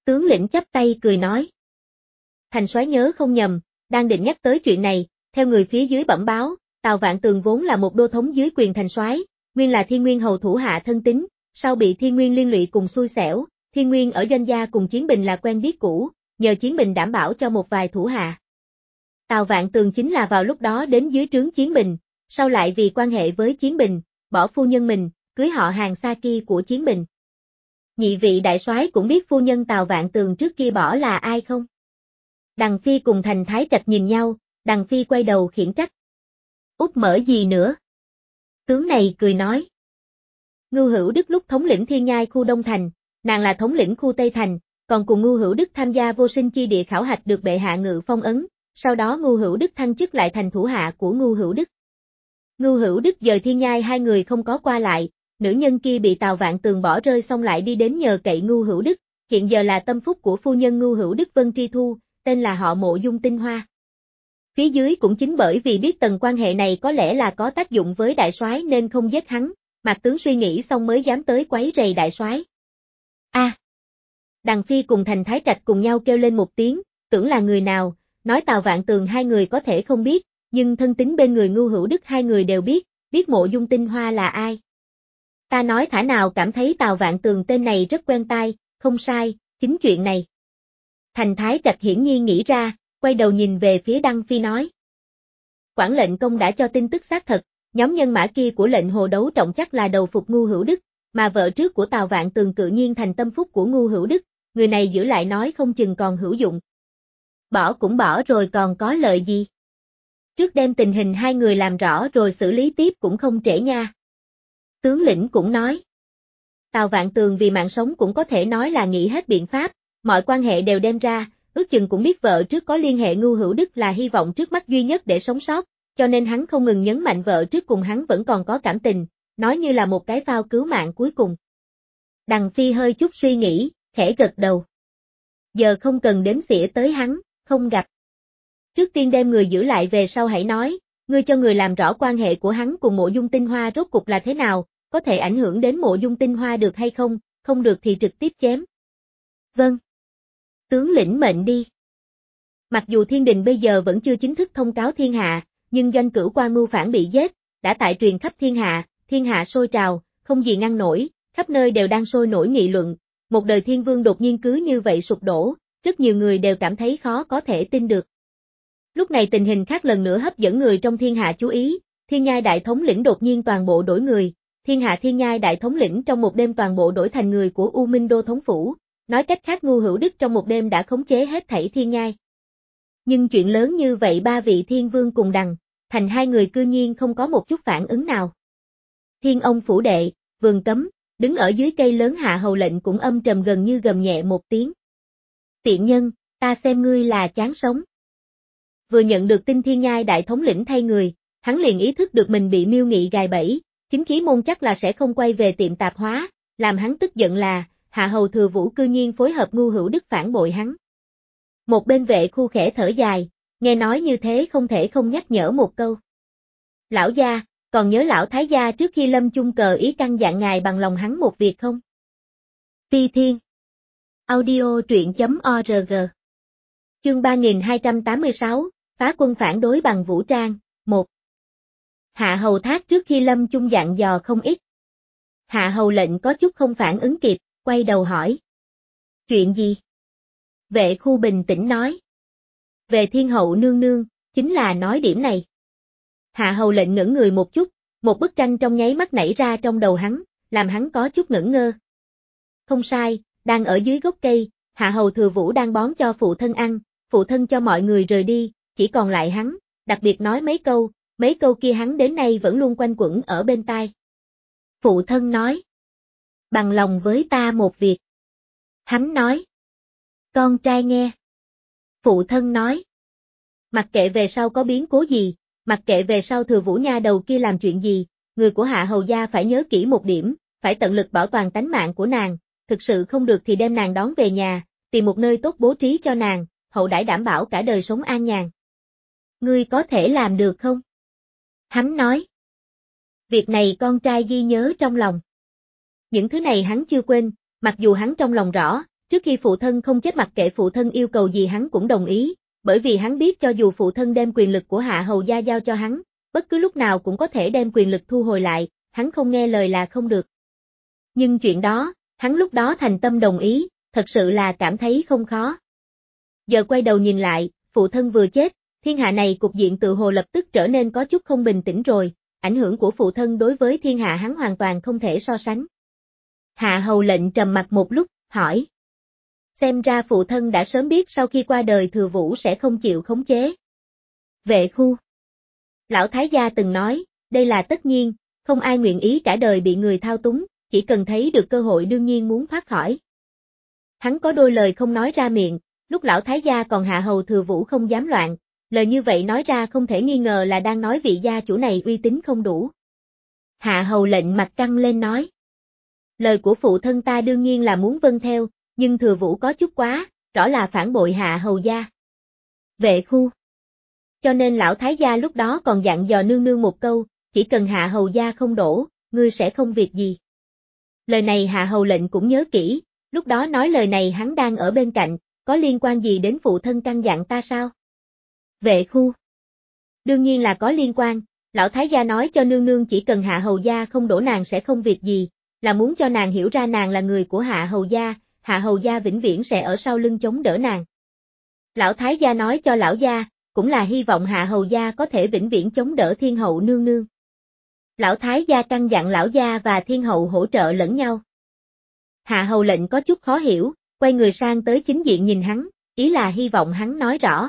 Speaker 1: Tướng lĩnh chắp tay cười nói. Thành soái nhớ không nhầm, đang định nhắc tới chuyện này, theo người phía dưới bẩm báo, Tào Vạn Tường vốn là một đô thống dưới quyền thành soái, nguyên là Thiên Nguyên hầu thủ hạ thân tín, sau bị Thiên Nguyên liên lụy cùng xui xẻo, Thiên Nguyên ở doanh gia cùng Chiến Bình là quen biết cũ, nhờ Chiến Bình đảm bảo cho một vài thủ hạ. Tào Vạn Tường chính là vào lúc đó đến dưới trướng Chiến Bình, sau lại vì quan hệ với Chiến Bình, bỏ phu nhân mình, cưới họ hàng xa kia của Chiến Bình. Nhị vị đại soái cũng biết phu nhân Tào Vạn Tường trước kia bỏ là ai không? Đằng Phi cùng Thành Thái Trạch nhìn nhau, Đằng Phi quay đầu khiển trách. Út mở gì nữa? Tướng này cười nói. Ngưu Hữu Đức lúc thống lĩnh Thiên Nhai khu Đông Thành, nàng là thống lĩnh khu Tây Thành, còn cùng Ngưu Hữu Đức tham gia vô sinh chi địa khảo hạch được bệ hạ ngự phong ấn, sau đó Ngưu Hữu Đức thăng chức lại thành thủ hạ của Ngưu Hữu Đức. Ngưu Hữu Đức dời Thiên Nhai hai người không có qua lại, nữ nhân kia bị Tào Vạn Tường bỏ rơi xong lại đi đến nhờ cậy Ngưu Hữu Đức, hiện giờ là tâm phúc của phu nhân Ngưu Hữu Đức Vân Tri Thu, tên là họ Mộ Dung Tinh Hoa. Phía dưới cũng chính bởi vì biết tầng quan hệ này có lẽ là có tác dụng với đại soái nên không giết hắn, Mạc tướng suy nghĩ xong mới dám tới quấy rầy đại soái. A. À, Đằng Phi cùng Thành Thái Trạch cùng nhau kêu lên một tiếng, tưởng là người nào, nói Tào Vạn Tường hai người có thể không biết, nhưng thân tín bên người Ngưu Hữu Đức hai người đều biết, biết Mộ Dung Tinh Hoa là ai. Ta nói thả nào cảm thấy Tào Vạn Tường tên này rất quen tai, không sai, chính chuyện này. Thành Thái Trạch hiển nhiên nghĩ ra, quay đầu nhìn về phía Đăng Phi nói. Quản lệnh công đã cho tin tức xác thật, nhóm nhân mã kia của lệnh hồ đấu trọng chắc là đầu phục Ngưu Hữu Đức, mà vợ trước của Tào Vạn Tường cự nhiên thành tâm phúc của Ngưu Hữu Đức, người này giữ lại nói không chừng còn hữu dụng. Bỏ cũng bỏ rồi còn có lợi gì? Trước đem tình hình hai người làm rõ rồi xử lý tiếp cũng không trễ nha. Tướng lĩnh cũng nói. Tào Vạn Tường vì mạng sống cũng có thể nói là nghĩ hết biện pháp, mọi quan hệ đều đem ra, ước chừng cũng biết vợ trước có liên hệ Ngưu Hữu Đức là hy vọng trước mắt duy nhất để sống sót, cho nên hắn không ngừng nhấn mạnh vợ trước cùng hắn vẫn còn có cảm tình, nói như là một cái phao cứu mạng cuối cùng. Đằng Phi hơi chút suy nghĩ, khẽ gật đầu. Giờ không cần đếm xỉa tới hắn, không gặp. Trước tiên đem người giữ lại về sau hãy nói, ngươi cho người làm rõ quan hệ của hắn cùng Mộ Dung Tinh Hoa rốt cục là thế nào, có thể ảnh hưởng đến Mộ Dung Tinh Hoa được hay không, không được thì trực tiếp chém. Vâng. Tướng lĩnh mệnh đi. Mặc dù thiên đình bây giờ vẫn chưa chính thức thông cáo thiên hạ, nhưng doanh cửu quan mưu phản bị giết, đã tại truyền khắp thiên hạ, thiên hạ sôi trào, không gì ngăn nổi, khắp nơi đều đang sôi nổi nghị luận, một đời thiên vương đột nhiên cứ như vậy sụp đổ, rất nhiều người đều cảm thấy khó có thể tin được. Lúc này tình hình khác lần nữa hấp dẫn người trong thiên hạ chú ý, Thiên Nhai đại thống lĩnh đột nhiên toàn bộ đổi người, thiên hạ Thiên Nhai đại thống lĩnh trong một đêm toàn bộ đổi thành người của U Minh Đô thống phủ, nói cách khác Ngưu Hữu Đức trong một đêm đã khống chế hết thảy Thiên Nhai. Nhưng chuyện lớn như vậy ba vị thiên vương cùng đằng, thành hai người cư nhiên không có một chút phản ứng nào. Thiên ông phủ đệ, vườn cấm, đứng ở dưới cây lớn hạ hầu lệnh cũng âm trầm gần như gầm nhẹ một tiếng. Tiện nhân, ta xem ngươi là chán sống. Vừa nhận được tin Thiên Nhai đại thống lĩnh thay người, hắn liền ý thức được mình bị Miêu Nghị gài bẫy, chính khí môn chắc là sẽ không quay về tiệm tạp hóa, làm hắn tức giận là, hạ hầu thừa vũ cư nhiên phối hợp Ngưu Hữu Đức phản bội hắn. Một bên vệ khu khẽ thở dài, nghe nói như thế không thể không nhắc nhở một câu. Lão gia, còn nhớ lão thái gia trước khi lâm chung cờ ý căn dặn ngài bằng lòng hắn một việc không? Phi Thiên Audio truyện chấm org Chương ba nghìn hai trăm tám mươi sáu, phá quân phản đối bằng vũ trang, một. Hạ hầu thác trước khi lâm chung dặn dò không ít. Hạ hầu lệnh có chút không phản ứng kịp, quay đầu hỏi. Chuyện gì? Vệ khu bình tĩnh nói. Về thiên hậu nương nương, chính là nói điểm này. Hạ hầu lệnh ngẩn người một chút, một bức tranh trong nháy mắt nảy ra trong đầu hắn, làm hắn có chút ngẩn ngơ. Không sai, đang ở dưới gốc cây, hạ hầu thừa vũ đang bón cho phụ thân ăn, phụ thân cho mọi người rời đi, chỉ còn lại hắn, đặc biệt nói mấy câu, mấy câu kia hắn đến nay vẫn luôn quanh quẩn ở bên tai. Phụ thân nói. Bằng lòng với ta một việc. Hắn nói. Con trai nghe. Phụ thân nói. Mặc kệ về sau có biến cố gì, mặc kệ về sau thừa vũ nha đầu kia làm chuyện gì, người của hạ hầu gia phải nhớ kỹ một điểm, phải tận lực bảo toàn tánh mạng của nàng, thực sự không được thì đem nàng đón về nhà, tìm một nơi tốt bố trí cho nàng, hậu đãi đảm bảo cả đời sống an nhàn. Ngươi có thể làm được không? Hắn nói. Việc này con trai ghi nhớ trong lòng. Những thứ này hắn chưa quên, mặc dù hắn trong lòng rõ, Trước khi phụ thân không chết mặc kệ phụ thân yêu cầu gì hắn cũng đồng ý, bởi vì hắn biết cho dù phụ thân đem quyền lực của Hạ Hầu gia giao cho hắn, bất cứ lúc nào cũng có thể đem quyền lực thu hồi lại, hắn không nghe lời là không được. Nhưng chuyện đó, hắn lúc đó thành tâm đồng ý, thật sự là cảm thấy không khó. Giờ quay đầu nhìn lại, phụ thân vừa chết, thiên hạ này cục diện tự hồ lập tức trở nên có chút không bình tĩnh rồi, ảnh hưởng của phụ thân đối với thiên hạ hắn hoàn toàn không thể so sánh. Hạ Hầu lệnh trầm mặt một lúc, hỏi. Xem ra phụ thân đã sớm biết sau khi qua đời Thừa Vũ sẽ không chịu khống chế. Vệ khu. Lão Thái gia từng nói, đây là tất nhiên, không ai nguyện ý cả đời bị người thao túng, chỉ cần thấy được cơ hội đương nhiên muốn thoát khỏi. Hắn có đôi lời không nói ra miệng, lúc lão Thái gia còn Hạ Hầu Thừa Vũ không dám loạn, lời như vậy nói ra không thể nghi ngờ là đang nói vị gia chủ này uy tín không đủ. Hạ Hầu lệnh mặt căng lên nói. Lời của phụ thân ta đương nhiên là muốn vâng theo, nhưng Thừa Vũ có chút quá, rõ là phản bội Hạ Hầu gia. Vệ khu. Cho nên lão Thái gia lúc đó còn dặn dò nương nương một câu, chỉ cần Hạ Hầu gia không đổ, ngươi sẽ không việc gì. Lời này Hạ Hầu lệnh cũng nhớ kỹ, lúc đó nói lời này hắn đang ở bên cạnh, có liên quan gì đến phụ thân căn dặn ta sao? Vệ khu. Đương nhiên là có liên quan, lão Thái gia nói cho nương nương chỉ cần Hạ Hầu gia không đổ nàng sẽ không việc gì, là muốn cho nàng hiểu ra nàng là người của Hạ Hầu gia, Hạ Hầu gia vĩnh viễn sẽ ở sau lưng chống đỡ nàng. Lão Thái gia nói cho lão gia, cũng là hy vọng Hạ Hầu gia có thể vĩnh viễn chống đỡ Thiên hậu nương nương. Lão Thái gia căn dặn lão gia và Thiên hậu hỗ trợ lẫn nhau. Hạ Hầu lệnh có chút khó hiểu, quay người sang tới chính diện nhìn hắn, ý là hy vọng hắn nói rõ.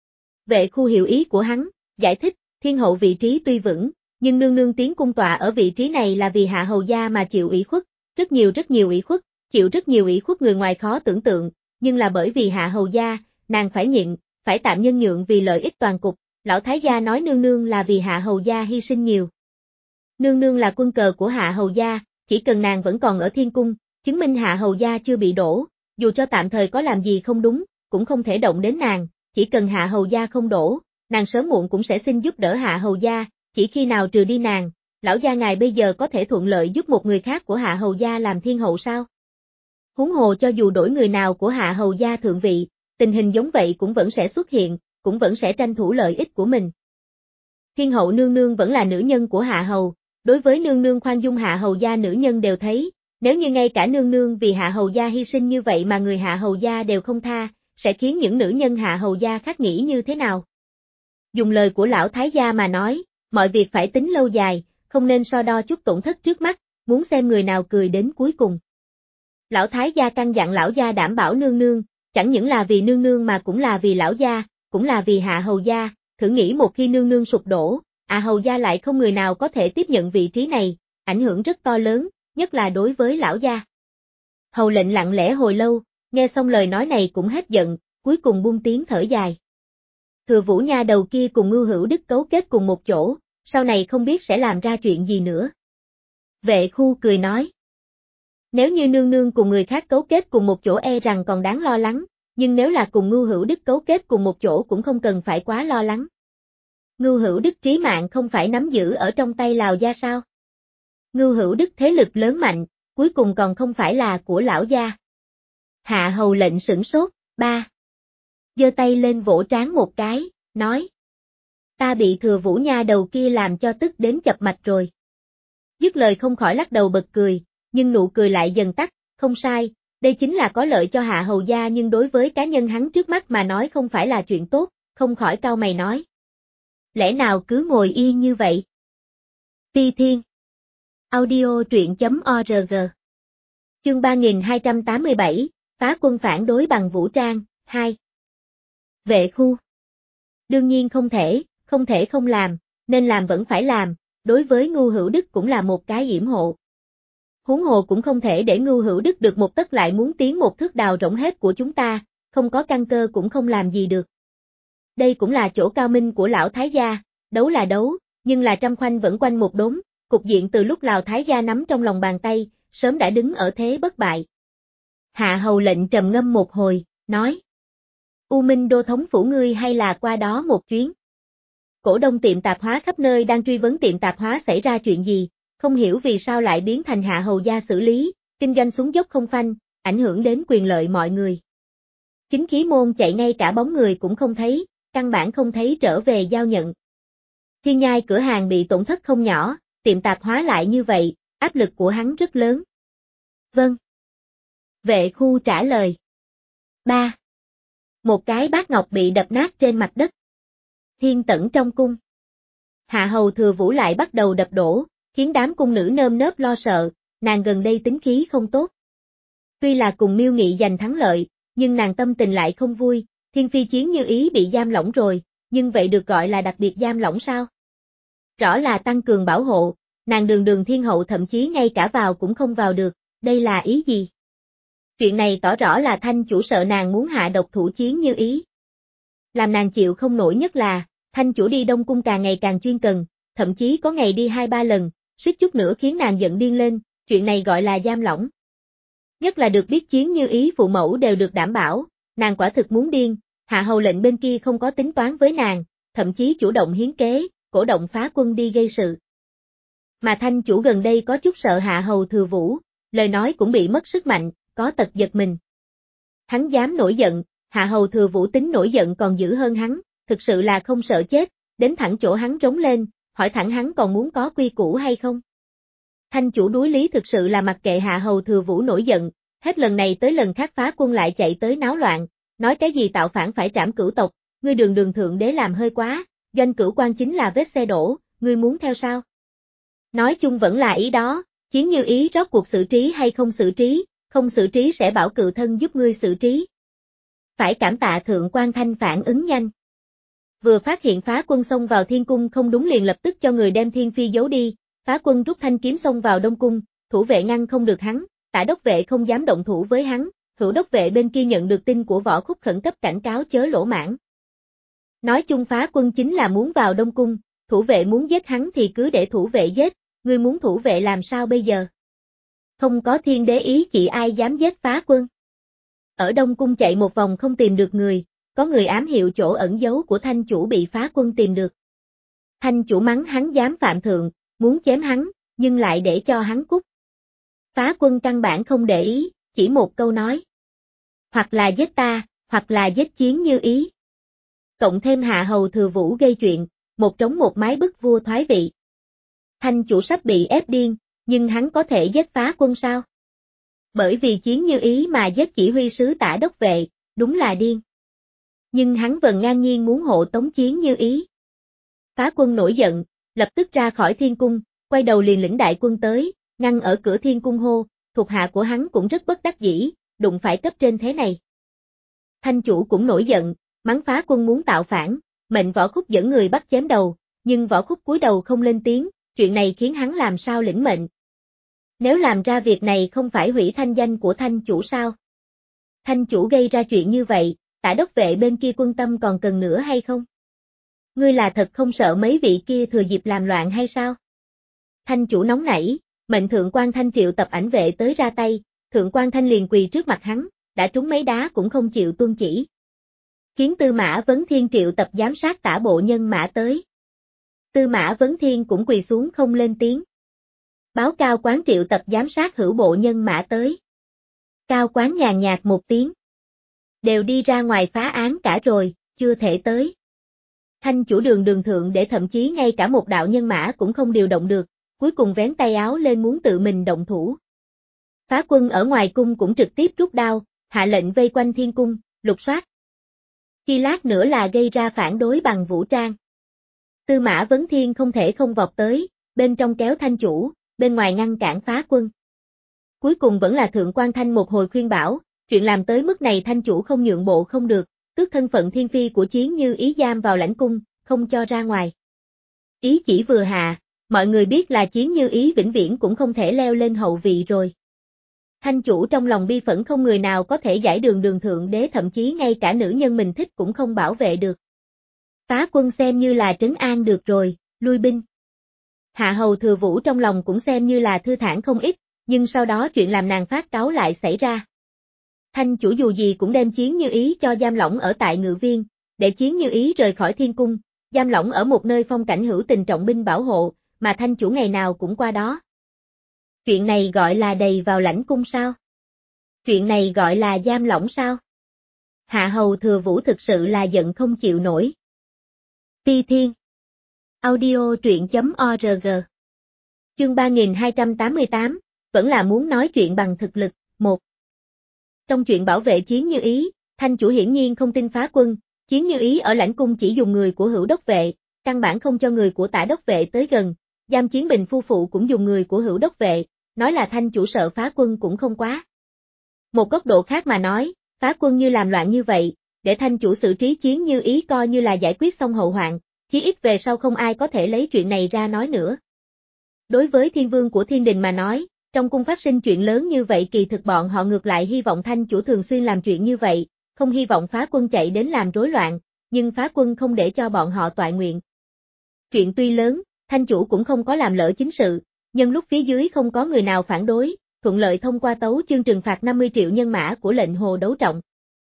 Speaker 1: Vệ khu hiểu ý của hắn, giải thích, Thiên hậu vị trí tuy vững, nhưng nương nương tiến cung tọa ở vị trí này là vì Hạ Hầu gia mà chịu ủy khuất, rất nhiều rất nhiều ủy khuất, chịu rất nhiều ủy khuất người ngoài khó tưởng tượng, nhưng là bởi vì Hạ Hầu gia, nàng phải nhịn, phải tạm nhân nhượng vì lợi ích toàn cục, lão Thái gia nói nương nương là vì Hạ Hầu gia hy sinh nhiều. Nương nương là quân cờ của Hạ Hầu gia, chỉ cần nàng vẫn còn ở thiên cung, chứng minh Hạ Hầu gia chưa bị đổ, dù cho tạm thời có làm gì không đúng, cũng không thể động đến nàng, chỉ cần Hạ Hầu gia không đổ, nàng sớm muộn cũng sẽ xin giúp đỡ Hạ Hầu gia, chỉ khi nào trừ đi nàng, lão gia ngài bây giờ có thể thuận lợi giúp một người khác của Hạ Hầu gia làm thiên hậu sao? Huống hồ cho dù đổi người nào của Hạ Hầu gia thượng vị, tình hình giống vậy cũng vẫn sẽ xuất hiện, cũng vẫn sẽ tranh thủ lợi ích của mình. Thiên hậu nương nương vẫn là nữ nhân của Hạ Hầu, đối với nương nương khoan dung Hạ Hầu gia nữ nhân đều thấy, nếu như ngay cả nương nương vì Hạ Hầu gia hy sinh như vậy mà người Hạ Hầu gia đều không tha, sẽ khiến những nữ nhân Hạ Hầu gia khác nghĩ như thế nào? Dùng lời của lão Thái gia mà nói, mọi việc phải tính lâu dài, không nên so đo chút tổn thất trước mắt, muốn xem người nào cười đến cuối cùng. Lão Thái gia căn dặn lão gia đảm bảo nương nương, chẳng những là vì nương nương mà cũng là vì lão gia, cũng là vì Hạ Hầu gia, thử nghĩ một khi nương nương sụp đổ, Hạ Hầu gia lại không người nào có thể tiếp nhận vị trí này, ảnh hưởng rất to lớn, nhất là đối với lão gia. Hầu lệnh lặng lẽ hồi lâu, nghe xong lời nói này cũng hết giận, cuối cùng buông tiếng thở dài. Thừa Vũ nha đầu kia cùng Ngưu Hữu Đức cấu kết cùng một chỗ, sau này không biết sẽ làm ra chuyện gì nữa. Vệ khu cười nói. Nếu như nương nương cùng người khác cấu kết cùng một chỗ e rằng còn đáng lo lắng, nhưng nếu là cùng Ngưu Hữu Đức cấu kết cùng một chỗ cũng không cần phải quá lo lắng. Ngưu Hữu Đức trí mạng không phải nắm giữ ở trong tay Lào gia sao? Ngưu Hữu Đức thế lực lớn mạnh, cuối cùng còn không phải là của lão gia. Hạ Hầu lệnh sửng sốt, ba. Giơ tay lên vỗ trán một cái, nói. Ta bị Thừa Vũ nha đầu kia làm cho tức đến chập mạch rồi. Dứt lời không khỏi lắc đầu bật cười, nhưng nụ cười lại dần tắt, không sai, đây chính là có lợi cho Hạ Hầu gia nhưng đối với cá nhân hắn trước mắt mà nói không phải là chuyện tốt, không khỏi cau mày nói. Lẽ nào cứ ngồi yên như vậy? Ti Thiên. Audio truyện chấm org. Chương ba nghìn hai trăm tám mươi bảy, phá quân phản đối bằng vũ trang, hai. Vệ khu. Đương nhiên không thể, không thể không làm, nên làm vẫn phải làm, đối với Ngưu Hữu Đức cũng là một cái yểm hộ. Huống hồ cũng không thể để Ngưu Hữu Đức được một tấc lại muốn tiến một thước đào rỗng hết của chúng ta, không có căn cơ cũng không làm gì được. Đây cũng là chỗ cao minh của lão Thái gia, đấu là đấu, nhưng là trăm khoanh vẫn quanh một đống, cục diện từ lúc lão Thái gia nắm trong lòng bàn tay, sớm đã đứng ở thế bất bại. Hạ Hầu lệnh trầm ngâm một hồi, nói. U Minh đô thống phủ ngươi hay là qua đó một chuyến. Cổ đông tiệm tạp hóa khắp nơi đang truy vấn tiệm tạp hóa xảy ra chuyện gì, không hiểu vì sao lại biến thành Hạ Hầu gia xử lý, kinh doanh xuống dốc không phanh, ảnh hưởng đến quyền lợi mọi người. Chính khí môn chạy ngay cả bóng người cũng không thấy, căn bản không thấy trở về giao nhận. Thiên nhai cửa hàng bị tổn thất không nhỏ, tiệm tạp hóa lại như vậy, áp lực của hắn rất lớn. Vâng. Vệ khu trả lời. ba. Một cái bát ngọc bị đập nát trên mặt đất. Thiên tẩn trong cung. Hạ hầu thừa vũ lại bắt đầu đập đổ, khiến đám cung nữ nơm nớp lo sợ, nàng gần đây tính khí không tốt. Tuy là cùng Miêu Nghị giành thắng lợi, nhưng nàng tâm tình lại không vui, Thiên Phi Chiến Như Ý bị giam lỏng rồi, nhưng vậy được gọi là đặc biệt giam lỏng sao? Rõ là tăng cường bảo hộ, nàng đường đường thiên hậu thậm chí ngay cả vào cũng không vào được, đây là ý gì? Chuyện này tỏ rõ là Thanh chủ sợ nàng muốn hạ độc thủ Chiến Như Ý. Làm nàng chịu không nổi nhất là, Thanh chủ đi Đông Cung càng ngày càng chuyên cần, thậm chí có ngày đi hai ba lần, suýt chút nữa khiến nàng giận điên lên, chuyện này gọi là giam lỏng. Nhất là được biết Chiến Như Ý phụ mẫu đều được đảm bảo, nàng quả thực muốn điên, hạ hầu lệnh bên kia không có tính toán với nàng, thậm chí chủ động hiến kế, cổ động phá quân đi gây sự. Mà Thanh chủ gần đây có chút sợ hạ hầu thừa vũ, lời nói cũng bị mất sức mạnh, có tật giật mình. Hắn dám nổi giận, hạ hầu thừa vũ tính nổi giận còn dữ hơn hắn, thực sự là không sợ chết, đến thẳng chỗ hắn rống lên, hỏi thẳng hắn còn muốn có quy củ hay không. Thanh chủ đối lý thực sự là mặc kệ hạ hầu thừa vũ nổi giận, hết lần này tới lần khác phá quân lại chạy tới náo loạn, nói cái gì tạo phản phải trảm cửu tộc, ngươi đường đường thượng đế làm hơi quá, doanh cửu quan chính là vết xe đổ, ngươi muốn theo sao? Nói chung vẫn là ý đó, Chiến Như Ý rốt cuộc xử trí hay không xử trí, không xử trí sẽ bảo cự thân giúp ngươi xử trí. Phải cảm tạ thượng quan Thanh phản ứng nhanh. Vừa phát hiện phá quân xông vào thiên cung không đúng liền lập tức cho người đem Thiên Phi giấu đi, phá quân rút thanh kiếm xông vào Đông Cung, thủ vệ ngăn không được hắn, tả đốc vệ không dám động thủ với hắn, hữu đốc vệ bên kia nhận được tin của Võ Khúc khẩn cấp cảnh cáo chớ lỗ mãng. Nói chung phá quân chính là muốn vào Đông Cung, thủ vệ muốn giết hắn thì cứ để thủ vệ giết, ngươi muốn thủ vệ làm sao bây giờ? Không có thiên đế ý chỉ ai dám giết phá quân. Ở Đông Cung chạy một vòng không tìm được người, có người ám hiệu chỗ ẩn giấu của Thanh chủ bị phá quân tìm được. Thanh chủ mắng hắn dám phạm thượng, muốn chém hắn, nhưng lại để cho hắn cút. Phá quân căn bản không để ý, chỉ một câu nói. Hoặc là giết ta, hoặc là giết Chiến Như Ý. Cộng thêm hạ hầu thừa vũ gây chuyện, một trống một mái bức vua thoái vị. Thanh chủ sắp bị ép điên, nhưng hắn có thể giết phá quân sao? Bởi vì Chiến Như Ý mà giết chỉ huy sứ tả đốc vệ, đúng là điên. Nhưng hắn vẫn ngang nhiên muốn hộ tống Chiến Như Ý. Phá quân nổi giận, lập tức ra khỏi thiên cung, quay đầu liền lĩnh đại quân tới, ngăn ở cửa thiên cung hô, thuộc hạ của hắn cũng rất bất đắc dĩ, đụng phải cấp trên thế này. Thanh chủ cũng nổi giận, mắng phá quân muốn tạo phản, mệnh Võ Khúc dẫn người bắt chém đầu, nhưng Võ Khúc cúi đầu không lên tiếng, chuyện này khiến hắn làm sao lĩnh mệnh. Nếu làm ra việc này không phải hủy thanh danh của thanh chủ sao? Thanh chủ gây ra chuyện như vậy, tả đốc vệ bên kia quân tâm còn cần nữa hay không? Ngươi là thật không sợ mấy vị kia thừa dịp làm loạn hay sao? Thanh chủ nóng nảy, mệnh thượng quan Thanh triệu tập ảnh vệ tới ra tay, thượng quan Thanh liền quỳ trước mặt hắn, đã trúng mấy đá cũng không chịu tuân chỉ. Khiến Tư Mã Vấn Thiên triệu tập giám sát tả bộ nhân mã tới. Tư Mã Vấn Thiên cũng quỳ xuống không lên tiếng. Báo Cao Quán triệu tập giám sát hữu bộ nhân mã tới. Cao Quán nhàn nhạt một tiếng. Đều đi ra ngoài phá án cả rồi, chưa thể tới. Thanh chủ đường đường thượng để thậm chí ngay cả một đạo nhân mã cũng không điều động được, cuối cùng vén tay áo lên muốn tự mình động thủ. Phá quân ở ngoài cung cũng trực tiếp rút đao, hạ lệnh vây quanh thiên cung, lục soát. Chi lát nữa là gây ra phản đối bằng vũ trang. Tư Mã Vấn Thiên không thể không vọt tới, bên trong kéo thanh chủ, bên ngoài ngăn cản phá quân. Cuối cùng vẫn là thượng quan Thanh một hồi khuyên bảo, chuyện làm tới mức này thanh chủ không nhượng bộ không được, tước thân phận thiên phi của Chiến Như Ý giam vào lãnh cung, không cho ra ngoài. Ý chỉ vừa hạ, mọi người biết là Chiến Như Ý vĩnh viễn cũng không thể leo lên hậu vị rồi. Thanh chủ trong lòng bi phẫn không người nào có thể giải đường đường thượng đế thậm chí ngay cả nữ nhân mình thích cũng không bảo vệ được. Phá quân xem như là trấn an được rồi, lui binh. Hạ hầu thừa vũ trong lòng cũng xem như là thư thản không ít, nhưng sau đó chuyện làm nàng phát cáu lại xảy ra. Thanh chủ dù gì cũng đem Chiến Như Ý cho giam lỏng ở tại Ngự Viên, để Chiến Như Ý rời khỏi thiên cung, giam lỏng ở một nơi phong cảnh hữu tình trọng binh bảo hộ, mà thanh chủ ngày nào cũng qua đó. Chuyện này gọi là đầy vào lãnh cung sao? Chuyện này gọi là giam lỏng sao? Hạ hầu thừa vũ thực sự là giận không chịu nổi. Ti Thiên. Audio truyện.org. Chương ba nghìn hai trăm tám mươi tám, vẫn là muốn nói chuyện bằng thực lực. Một. Trong chuyện bảo vệ Chiến Như Ý, Thanh chủ hiển nhiên không tin phá quân, Chiến Như Ý ở lãnh cung chỉ dùng người của Hữu Đốc vệ, căn bản không cho người của Tả Đốc vệ tới gần, Giam Chiến Bình phu phụ cũng dùng người của Hữu Đốc vệ, nói là Thanh chủ sợ phá quân cũng không quá. Một góc độ khác mà nói, phá quân như làm loạn như vậy, để Thanh chủ xử trí Chiến Như Ý coi như là giải quyết xong hậu hoạn, chí ít về sau không ai có thể lấy chuyện này ra nói nữa. Đối với thiên vương của thiên đình mà nói, trong cung phát sinh chuyện lớn như vậy kỳ thực bọn họ ngược lại hy vọng Thanh chủ thường xuyên làm chuyện như vậy, không hy vọng phá quân chạy đến làm rối loạn, nhưng phá quân không để cho bọn họ toại nguyện. Chuyện tuy lớn, Thanh chủ cũng không có làm lỡ chính sự, nhân lúc phía dưới không có người nào phản đối, thuận lợi thông qua tấu chương trừng phạt năm mươi triệu nhân mã của lệnh Hồ Đấu Trọng.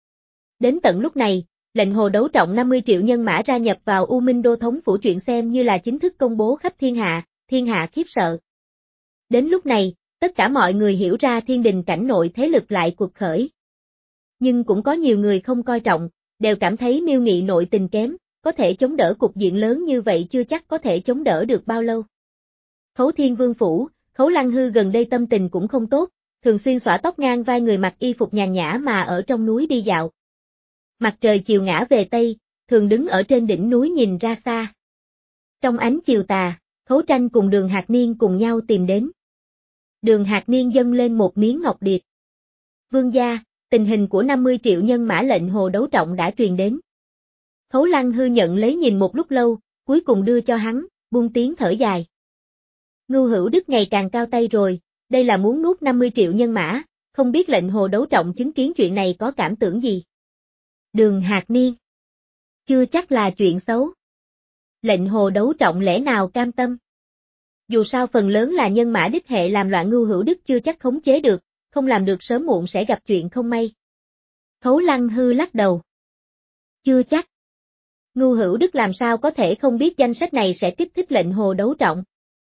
Speaker 1: Đến tận lúc này, lệnh Hồ Đấu Trọng năm mươi triệu nhân mã ra nhập vào U Minh Đô thống phủ chuyện xem như là chính thức công bố khắp thiên hạ, thiên hạ khiếp sợ. Đến lúc này, tất cả mọi người hiểu ra thiên đình cảnh nội thế lực lại cuộc khởi. Nhưng cũng có nhiều người không coi trọng, đều cảm thấy Miêu Nghị nội tình kém, có thể chống đỡ cục diện lớn như vậy chưa chắc có thể chống đỡ được bao lâu. Khấu Thiên Vương phủ, Khấu Lăng Hư gần đây tâm tình cũng không tốt, thường xuyên xõa tóc ngang vai người mặc y phục nhàn nhã mà ở trong núi đi dạo. Mặt trời chiều ngã về Tây, thường đứng ở trên đỉnh núi nhìn ra xa. Trong ánh chiều tà, Khấu Tranh cùng Đường Hạc Niên cùng nhau tìm đến. Đường Hạc Niên dâng lên một miếng ngọc điệp. Vương gia, tình hình của năm mươi triệu nhân mã lệnh Hồ Đấu Trọng đã truyền đến. Khấu Lăng Hư nhận lấy nhìn một lúc lâu, cuối cùng đưa cho hắn, buông tiếng thở dài. Ngưu Hữu Đức ngày càng cao tay rồi, đây là muốn nuốt năm mươi triệu nhân mã, không biết lệnh Hồ Đấu Trọng chứng kiến chuyện này có cảm tưởng gì. Đường Hạc Niên. Chưa chắc là chuyện xấu. Lệnh Hồ Đấu Trọng lẽ nào cam tâm. Dù sao phần lớn là nhân mã đích hệ làm loạn Ngưu Hữu Đức chưa chắc khống chế được, không làm được sớm muộn sẽ gặp chuyện không may. Khấu Lăng Hư lắc đầu. Chưa chắc. Ngưu Hữu Đức làm sao có thể không biết danh sách này sẽ kích thích lệnh Hồ Đấu Trọng.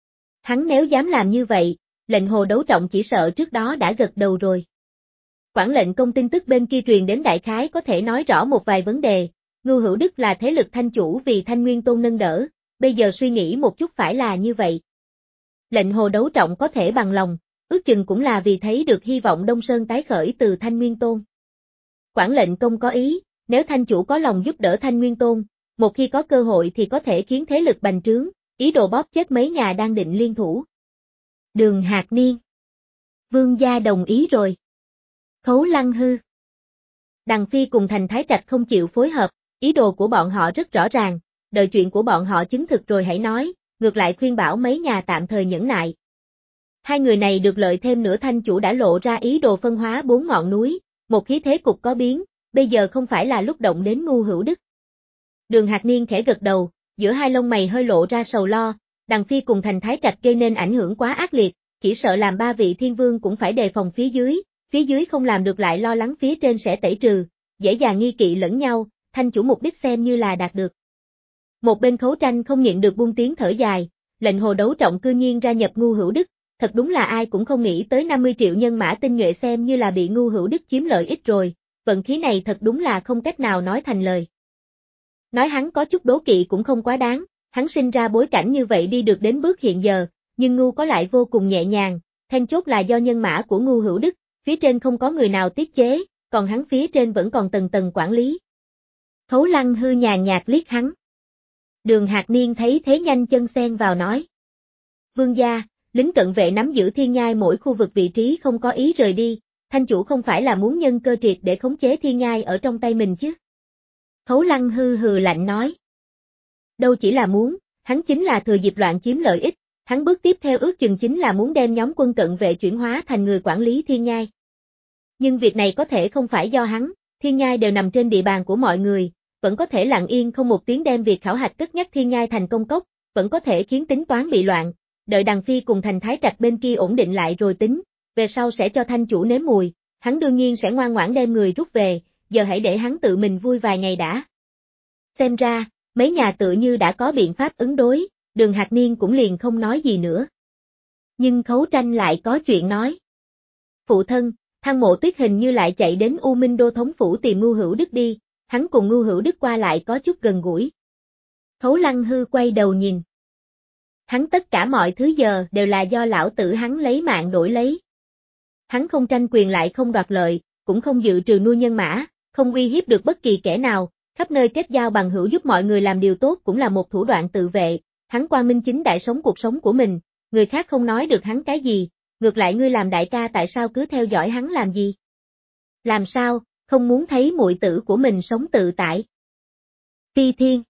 Speaker 1: Hắn nếu dám làm như vậy, lệnh Hồ Đấu Trọng chỉ sợ trước đó đã gật đầu rồi. Quản lệnh công tin tức bên kia truyền đến đại khái có thể nói rõ một vài vấn đề, Ngưu Hữu Đức là thế lực Thanh chủ vì Thanh Nguyên Tôn nâng đỡ, bây giờ suy nghĩ một chút phải là như vậy. Lệnh Hồ Đấu Trọng có thể bằng lòng, ước chừng cũng là vì thấy được hy vọng Đông Sơn tái khởi từ Thanh Nguyên Tôn. Quản lệnh công có ý, nếu Thanh chủ có lòng giúp đỡ Thanh Nguyên Tôn, một khi có cơ hội thì có thể khiến thế lực bành trướng, ý đồ bóp chết mấy nhà đang định liên thủ. Đường Hạc Niên. Vương gia đồng ý rồi. Khấu Lăng Hư. Đằng Phi cùng Thành Thái Trạch không chịu phối hợp, ý đồ của bọn họ rất rõ ràng, đợi chuyện của bọn họ chứng thực rồi hãy nói, ngược lại khuyên bảo mấy nhà tạm thời nhẫn nại. Hai người này được lợi thêm nữa Thanh chủ đã lộ ra ý đồ phân hóa bốn ngọn núi, một khí thế cục có biến, bây giờ không phải là lúc động đến Ngưu Hữu Đức. Đường Hạc Niên khẽ gật đầu, giữa hai lông mày hơi lộ ra sầu lo, Đằng Phi cùng Thành Thái Trạch gây nên ảnh hưởng quá ác liệt, chỉ sợ làm ba vị thiên vương cũng phải đề phòng phía dưới, phía dưới không làm được lại lo lắng phía trên sẽ tẩy trừ, dễ dàng nghi kỵ lẫn nhau, Thanh chủ mục đích xem như là đạt được. Một bên Khấu Tranh không nhịn được buông tiếng thở dài, lệnh Hồ Đấu Trọng cư nhiên ra nhập Ngưu Hữu Đức, thật đúng là ai cũng không nghĩ tới năm mươi triệu nhân mã tinh nhuệ xem như là bị Ngưu Hữu Đức chiếm lợi ích rồi, vận khí này thật đúng là không cách nào nói thành lời. Nói hắn có chút đố kỵ cũng không quá đáng, hắn sinh ra bối cảnh như vậy đi được đến bước hiện giờ, nhưng Ngưu có lại vô cùng nhẹ nhàng, then chốt là do nhân mã của Ngưu Hữu Đức, phía trên không có người nào tiết chế, còn hắn phía trên vẫn còn tầng tầng quản lý. Khấu Lăng Hư nhàn nhạt liếc hắn. Đường Hạc Niên thấy thế nhanh chân xen vào nói. Vương gia, lính cận vệ nắm giữ thiên nhai mỗi khu vực vị trí không có ý rời đi, Thanh chủ không phải là muốn nhân cơ triệt để khống chế thiên nhai ở trong tay mình chứ. Khấu Lăng Hư hừ lạnh nói. Đâu chỉ là muốn, hắn chính là thừa dịp loạn chiếm lợi ích, hắn bước tiếp theo ước chừng chính là muốn đem nhóm quân cận vệ chuyển hóa thành người quản lý thiên nhai. Nhưng việc này có thể không phải do hắn, thiên nhai đều nằm trên địa bàn của mọi người, vẫn có thể lặng yên không một tiếng đem việc khảo hạch cất nhắc thiên nhai thành công cốc, vẫn có thể khiến tính toán bị loạn, đợi Đằng Phi cùng Thành Thái Trạch bên kia ổn định lại rồi tính, về sau sẽ cho Thanh chủ nếm mùi, hắn đương nhiên sẽ ngoan ngoãn đem người rút về, giờ hãy để hắn tự mình vui vài ngày đã. Xem ra, mấy nhà tự như đã có biện pháp ứng đối, Đường Hạc Niên cũng liền không nói gì nữa. Nhưng Khấu Tranh lại có chuyện nói. Phụ thân, Thang Mộ Tuyết hình như lại chạy đến U Minh Đô thống phủ tìm Ngưu Hữu Đức đi, hắn cùng Ngưu Hữu Đức qua lại có chút gần gũi. Khấu Lăng Hư quay đầu nhìn. Hắn tất cả mọi thứ giờ đều là do lão tử hắn lấy mạng đổi lấy. Hắn không tranh quyền lại không đoạt lợi, cũng không dự trừ nuôi nhân mã, không uy hiếp được bất kỳ kẻ nào, khắp nơi kết giao bằng hữu giúp mọi người làm điều tốt cũng là một thủ đoạn tự vệ, hắn quang minh chính đại sống cuộc sống của mình, người khác không nói được hắn cái gì, ngược lại ngươi làm đại ca tại sao cứ theo dõi hắn làm gì? Làm sao, không muốn thấy muội tử của mình sống tự tại? Phi Thiên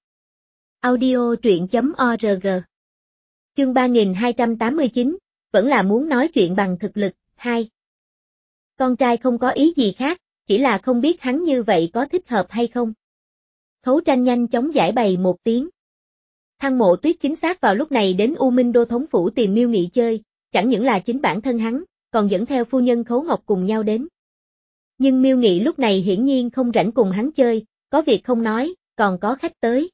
Speaker 1: Audio truyện.org Chương ba nghìn hai trăm tám mươi chín, vẫn là muốn nói chuyện bằng thực lực, hai. Con trai không có ý gì khác, chỉ là không biết hắn như vậy có thích hợp hay không. Khấu Tranh nhanh chóng giải bày một tiếng. Thang Mộ Tuyết chính xác vào lúc này đến U Minh Đô thống phủ tìm Miêu Nghị chơi, chẳng những là chính bản thân hắn, còn dẫn theo phu nhân Khấu Ngọc cùng nhau đến. Nhưng Miêu Nghị lúc này hiển nhiên không rảnh cùng hắn chơi, có việc không nói, còn có khách tới.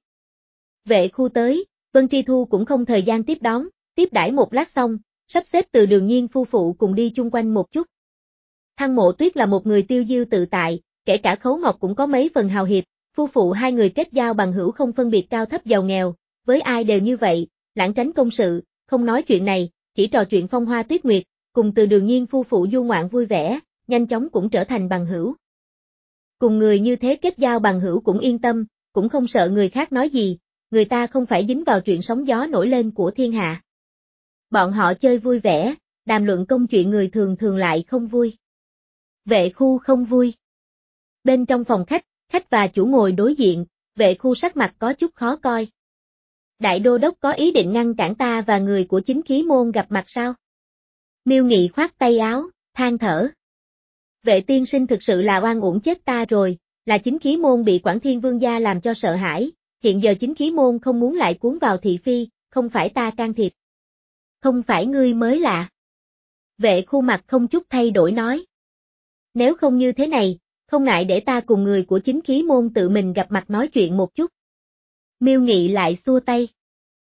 Speaker 1: Vệ Khu tới, Vân Tri Thu cũng không thời gian tiếp đón, tiếp đãi một lát xong, sắp xếp Từ Đường Nhiên phu phụ cùng đi chung quanh một chút. Thang Mộ Tuyết là một người tiêu diêu tự tại, kể cả Khấu Ngọc cũng có mấy phần hào hiệp, phu phụ hai người kết giao bằng hữu không phân biệt cao thấp giàu nghèo, với ai đều như vậy, lãng tránh công sự, không nói chuyện này, chỉ trò chuyện phong hoa tuyết nguyệt, cùng Từ Đường Nhiên phu phụ du ngoạn vui vẻ, nhanh chóng cũng trở thành bằng hữu. Cùng người như thế kết giao bằng hữu cũng yên tâm, cũng không sợ người khác nói gì, người ta không phải dính vào chuyện sóng gió nổi lên của thiên hạ. Bọn họ chơi vui vẻ, đàm luận công chuyện người thường thường lại không vui. Vệ Khu không vui. Bên trong phòng khách, khách và chủ ngồi đối diện, Vệ Khu sắc mặt có chút khó coi. Đại đô đốc có ý định ngăn cản ta và người của chính khí môn gặp mặt sao? Miêu Nghị khoát tay áo, than thở. Vệ tiên sinh thực sự là oan uổng chết ta rồi, là chính khí môn bị Quảng Thiên Vương gia làm cho sợ hãi, hiện giờ chính khí môn không muốn lại cuốn vào thị phi, không phải ta can thiệp. Không phải ngươi mới lạ. Vệ Khu mặt không chút thay đổi nói. Nếu không như thế này, không ngại để ta cùng người của chính khí môn tự mình gặp mặt nói chuyện một chút. Miêu Nghị lại xua tay.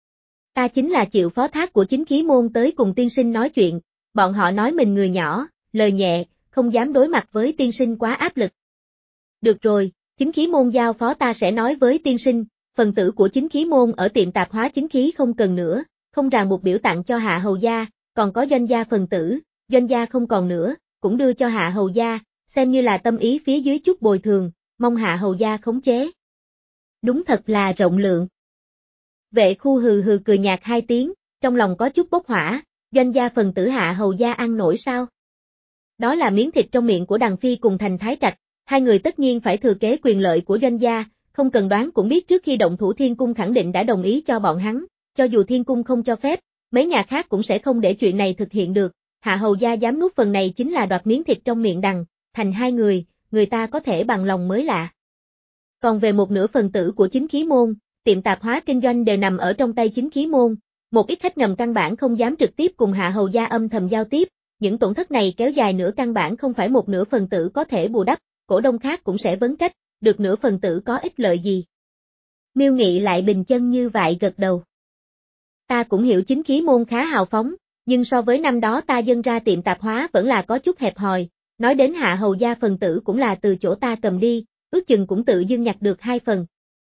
Speaker 1: Ta chính là chịu phó thác của chính khí môn tới cùng tiên sinh nói chuyện, bọn họ nói mình người nhỏ, lời nhẹ, không dám đối mặt với tiên sinh quá áp lực. Được rồi, chính khí môn giao phó ta sẽ nói với tiên sinh, phần tử của chính khí môn ở tiệm tạp hóa chính khí không cần nữa, không ràng buộc biểu tặng cho Hạ Hầu gia, còn có doanh gia phần tử, doanh gia không còn nữa, cũng đưa cho Hạ Hầu gia, xem như là tâm ý phía dưới chút bồi thường, mong Hạ Hầu gia khống chế. Đúng thật là rộng lượng. Vệ Khu hừ hừ cười nhạt hai tiếng, trong lòng có chút bốc hỏa, doanh gia phần tử Hạ Hầu gia ăn nổi sao? Đó là miếng thịt trong miệng của Đằng Phi cùng Thành Thái Trạch, hai người tất nhiên phải thừa kế quyền lợi của doanh gia, không cần đoán cũng biết trước khi động thủ Thiên Cung khẳng định đã đồng ý cho bọn hắn, cho dù Thiên Cung không cho phép, mấy nhà khác cũng sẽ không để chuyện này thực hiện được, Hạ Hầu gia dám nuốt phần này chính là đoạt miếng thịt trong miệng Đằng, Thành hai người, người ta có thể bằng lòng mới lạ. Còn về một nửa phần tử của chính khí môn, tiệm tạp hóa kinh doanh đều nằm ở trong tay chính khí môn, một ít khách ngầm căn bản không dám trực tiếp cùng Hạ Hầu gia âm thầm giao tiếp, những tổn thất này kéo dài nửa căn bản không phải một nửa phần tử có thể bù đắp, cổ đông khác cũng sẽ vấn trách, được nửa phần tử có ích lợi gì. Miêu Nghị lại bình chân như vậy gật đầu. Ta cũng hiểu chính khí môn khá hào phóng, nhưng so với năm đó ta dâng ra tiệm tạp hóa vẫn là có chút hẹp hòi, nói đến Hạ Hầu gia phần tử cũng là từ chỗ ta cầm đi, ước chừng cũng tự dưng nhặt được hai phần.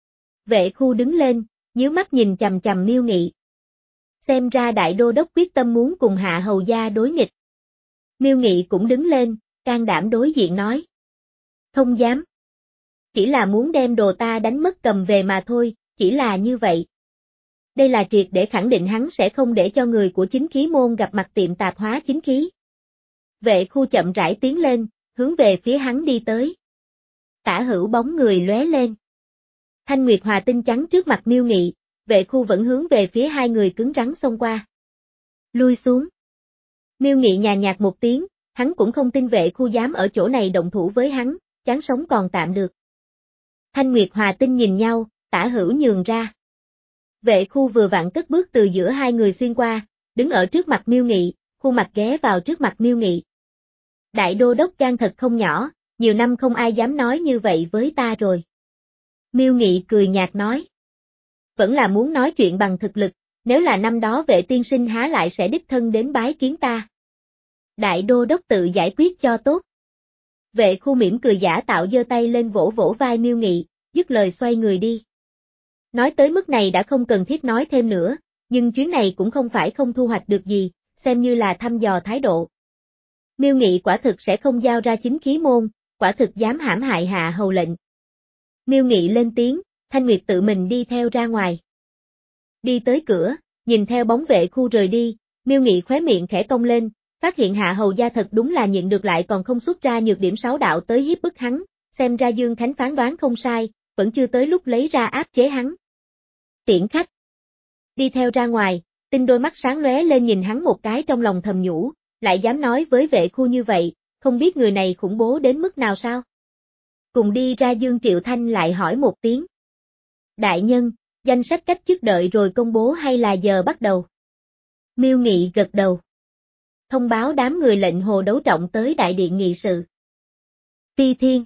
Speaker 1: Vệ Khu đứng lên, nhíu mắt nhìn chằm chằm Miêu Nghị. Xem ra đại đô đốc quyết tâm muốn cùng Hạ Hầu gia đối nghịch. Miêu Nghị cũng đứng lên, can đảm đối diện nói. Không dám. Chỉ là muốn đem đồ ta đánh mất cầm về mà thôi, chỉ là như vậy. Đây là triệt để khẳng định hắn sẽ không để cho người của chính khí môn gặp mặt tiệm tạp hóa chính khí. Vệ Khu chậm rãi tiến lên, hướng về phía hắn đi tới. Tả hữu bóng người lóe lên. Thanh Nguyệt Hòa tinh trắng trước mặt Miêu Nghị, Vệ Khu vẫn hướng về phía hai người cứng rắn xông qua. Lui xuống. Miêu Nghị nhàn nhạt một tiếng, hắn cũng không tin Vệ Khu dám ở chỗ này động thủ với hắn, chán sống còn tạm được. Thanh Nguyệt Hòa tinh nhìn nhau, tả hữu nhường ra. Vệ Khu vừa vặn cất bước từ giữa hai người xuyên qua, đứng ở trước mặt Miêu Nghị, khuôn mặt ghé vào trước mặt Miêu Nghị. Đại đô đốc gan thật không nhỏ, nhiều năm không ai dám nói như vậy với ta rồi. Miêu Nghị cười nhạt nói. Vẫn là muốn nói chuyện bằng thực lực, nếu là năm đó Vệ tiên sinh há lại sẽ đích thân đến bái kiến ta. Đại đô đốc tự giải quyết cho tốt. Vệ Khu mỉm cười giả tạo giơ tay lên vỗ vỗ vai Miêu Nghị, dứt lời xoay người đi. Nói tới mức này đã không cần thiết nói thêm nữa, nhưng chuyến này cũng không phải không thu hoạch được gì, xem như là thăm dò thái độ. Miêu Nghị quả thực sẽ không giao ra chính khí môn, quả thực dám hãm hại hạ hầu lệnh. Miêu Nghị lên tiếng, Thanh Nguyệt tự mình đi theo ra ngoài. Đi tới cửa, nhìn theo bóng Vệ Khu rời đi, Miêu Nghị khóe miệng khẽ cong lên, phát hiện hạ hầu gia thật đúng là nhịn được lại còn không xuất ra nhược điểm sáu đạo tới hiếp bức hắn, xem ra Dương Khánh phán đoán không sai, vẫn chưa tới lúc lấy ra áp chế hắn. Tiễn khách. Đi theo ra ngoài, Tinh đôi mắt sáng lóe lên nhìn hắn một cái trong lòng thầm nhủ, lại dám nói với Vệ Khu như vậy, không biết người này khủng bố đến mức nào sao? Cùng đi ra Dương Triệu Thanh lại hỏi một tiếng. Đại nhân, danh sách cách chức đợi rồi công bố hay là giờ bắt đầu? Miêu Nghị gật đầu. Thông báo đám người lệnh Hồ Đấu Trọng tới đại điện nghị sự. Ti Thiên.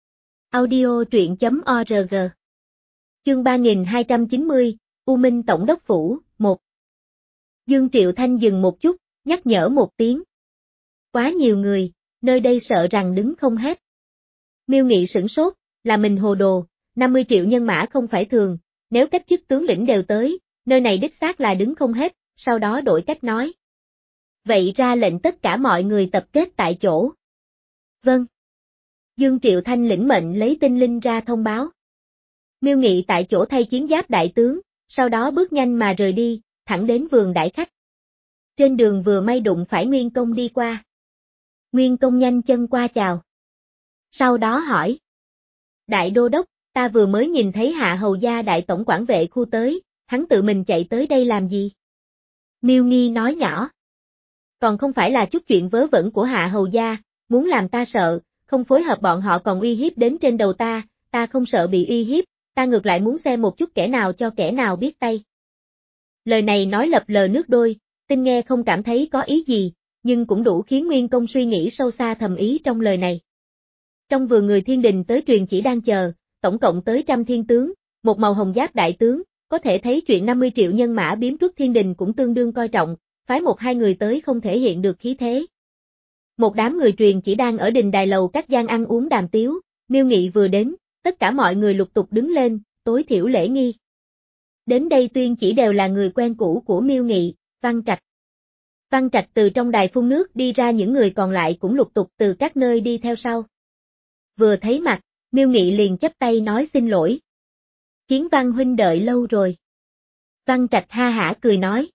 Speaker 1: Audio truyện chấm org. Chương ba nghìn hai trăm chín mươi, U Minh Tổng đốc Phủ, một. Dương Triệu Thanh dừng một chút, nhắc nhở một tiếng. Quá nhiều người, nơi đây sợ rằng đứng không hết. Miêu Nghị sửng sốt, là mình hồ đồ, năm mươi triệu nhân mã không phải thường, nếu cách chức tướng lĩnh đều tới, nơi này đích xác là đứng không hết, sau đó đổi cách nói. Vậy ra lệnh tất cả mọi người tập kết tại chỗ. Vâng. Dương Triệu Thanh lĩnh mệnh lấy tinh linh ra thông báo. Miêu Nghị tại chỗ thay chiến giáp đại tướng, sau đó bước nhanh mà rời đi, thẳng đến vườn đãi khách. Trên đường vừa may đụng phải Nguyên Công đi qua. Nguyên Công nhanh chân qua chào. Sau đó hỏi. Đại đô đốc, ta vừa mới nhìn thấy hạ hầu gia đại tổng quản Vệ Khu tới, hắn tự mình chạy tới đây làm gì? Miêu Nghi nói nhỏ. Còn không phải là chút chuyện vớ vẩn của hạ hầu gia, muốn làm ta sợ, không phối hợp bọn họ còn uy hiếp đến trên đầu ta, ta không sợ bị uy hiếp, ta ngược lại muốn xem một chút kẻ nào cho kẻ nào biết tay. Lời này nói lập lờ nước đôi, Tinh nghe không cảm thấy có ý gì, nhưng cũng đủ khiến Nguyên Công suy nghĩ sâu xa thầm ý trong lời này. Trong vườn người thiên đình tới truyền chỉ đang chờ, tổng cộng tới trăm thiên tướng, một màu hồng giáp đại tướng, có thể thấy chuyện năm mươi triệu nhân mã biếm truất thiên đình cũng tương đương coi trọng, phái một hai người tới không thể hiện được khí thế. Một đám người truyền chỉ đang ở đình đài lầu các gian ăn uống đàm tiếu, Miêu Nghị vừa đến, tất cả mọi người lục tục đứng lên, tối thiểu lễ nghi. Đến đây tuyên chỉ đều là người quen cũ của Miêu Nghị, Văn Trạch. Văn Trạch từ trong đài phun nước đi ra, những người còn lại cũng lục tục từ các nơi đi theo sau. Vừa thấy mặt, Miêu Nghị liền chắp tay nói xin lỗi. Kiến Văn huynh đợi lâu rồi. Văn Trạch ha hả cười nói.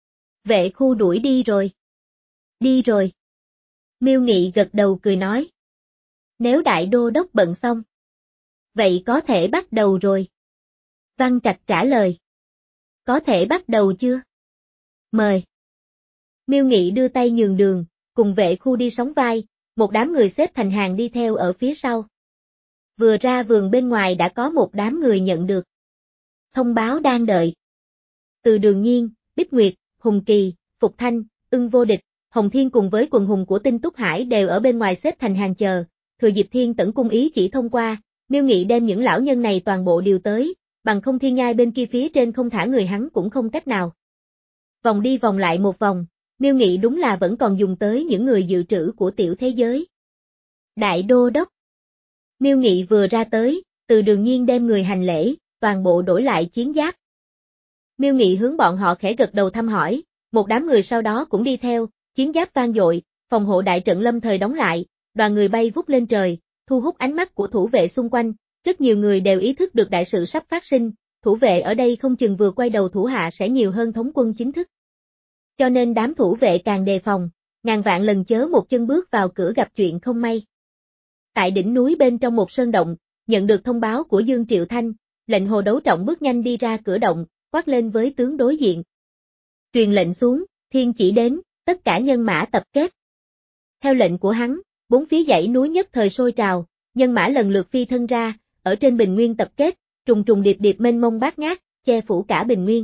Speaker 1: Vệ Khu đuổi đi rồi. Đi rồi. Miêu Nghị gật đầu cười nói. Nếu đại đô đốc bận xong. Vậy có thể bắt đầu rồi. Văn Trạch trả lời. Có thể bắt đầu chưa? Mời. Miêu Nghị đưa tay nhường đường, cùng Vệ Khu đi sóng vai, một đám người xếp thành hàng đi theo ở phía sau. Vừa ra vườn bên ngoài đã có một đám người nhận được. Thông báo đang đợi. Từ Đường Nhiên, Bích Nguyệt, Hùng Kỳ, Phục Thanh, Ưng Vô Địch, Hồng Thiên cùng với quần hùng của Tinh Túc Hải đều ở bên ngoài xếp thành hàng chờ, thừa dịp Thiên Tẩn cung ý chỉ thông qua, Miêu Nghị đem những lão nhân này toàn bộ điều tới, bằng không Thiên Ngai bên kia phía trên không thả người hắn cũng không cách nào. Vòng đi vòng lại một vòng, Miêu Nghị đúng là vẫn còn dùng tới những người dự trữ của tiểu thế giới. Đại đô đốc. Miêu Nghị vừa ra tới, Từ Đường Nhiên đem người hành lễ, toàn bộ đổi lại chiến giáp. Miêu Nghị hướng bọn họ khẽ gật đầu thăm hỏi, một đám người sau đó cũng đi theo, chiến giáp vang dội, phòng hộ đại trận lâm thời đóng lại, đoàn người bay vút lên trời, thu hút ánh mắt của thủ vệ xung quanh, rất nhiều người đều ý thức được đại sự sắp phát sinh, thủ vệ ở đây không chừng vừa quay đầu thủ hạ sẽ nhiều hơn thống quân chính thức. Cho nên đám thủ vệ càng đề phòng, ngàn vạn lần chớ một chân bước vào cửa gặp chuyện không may. Tại đỉnh núi bên trong một sơn động, nhận được thông báo của Dương Triệu Thanh, lệnh Hồ Đấu Trọng bước nhanh đi ra cửa động, quát lên với tướng đối diện. Truyền lệnh xuống, thiên chỉ đến, tất cả nhân mã tập kết. Theo lệnh của hắn, bốn phía dãy núi nhất thời sôi trào, nhân mã lần lượt phi thân ra, ở trên bình nguyên tập kết, trùng trùng điệp điệp mênh mông bát ngát, che phủ cả bình nguyên.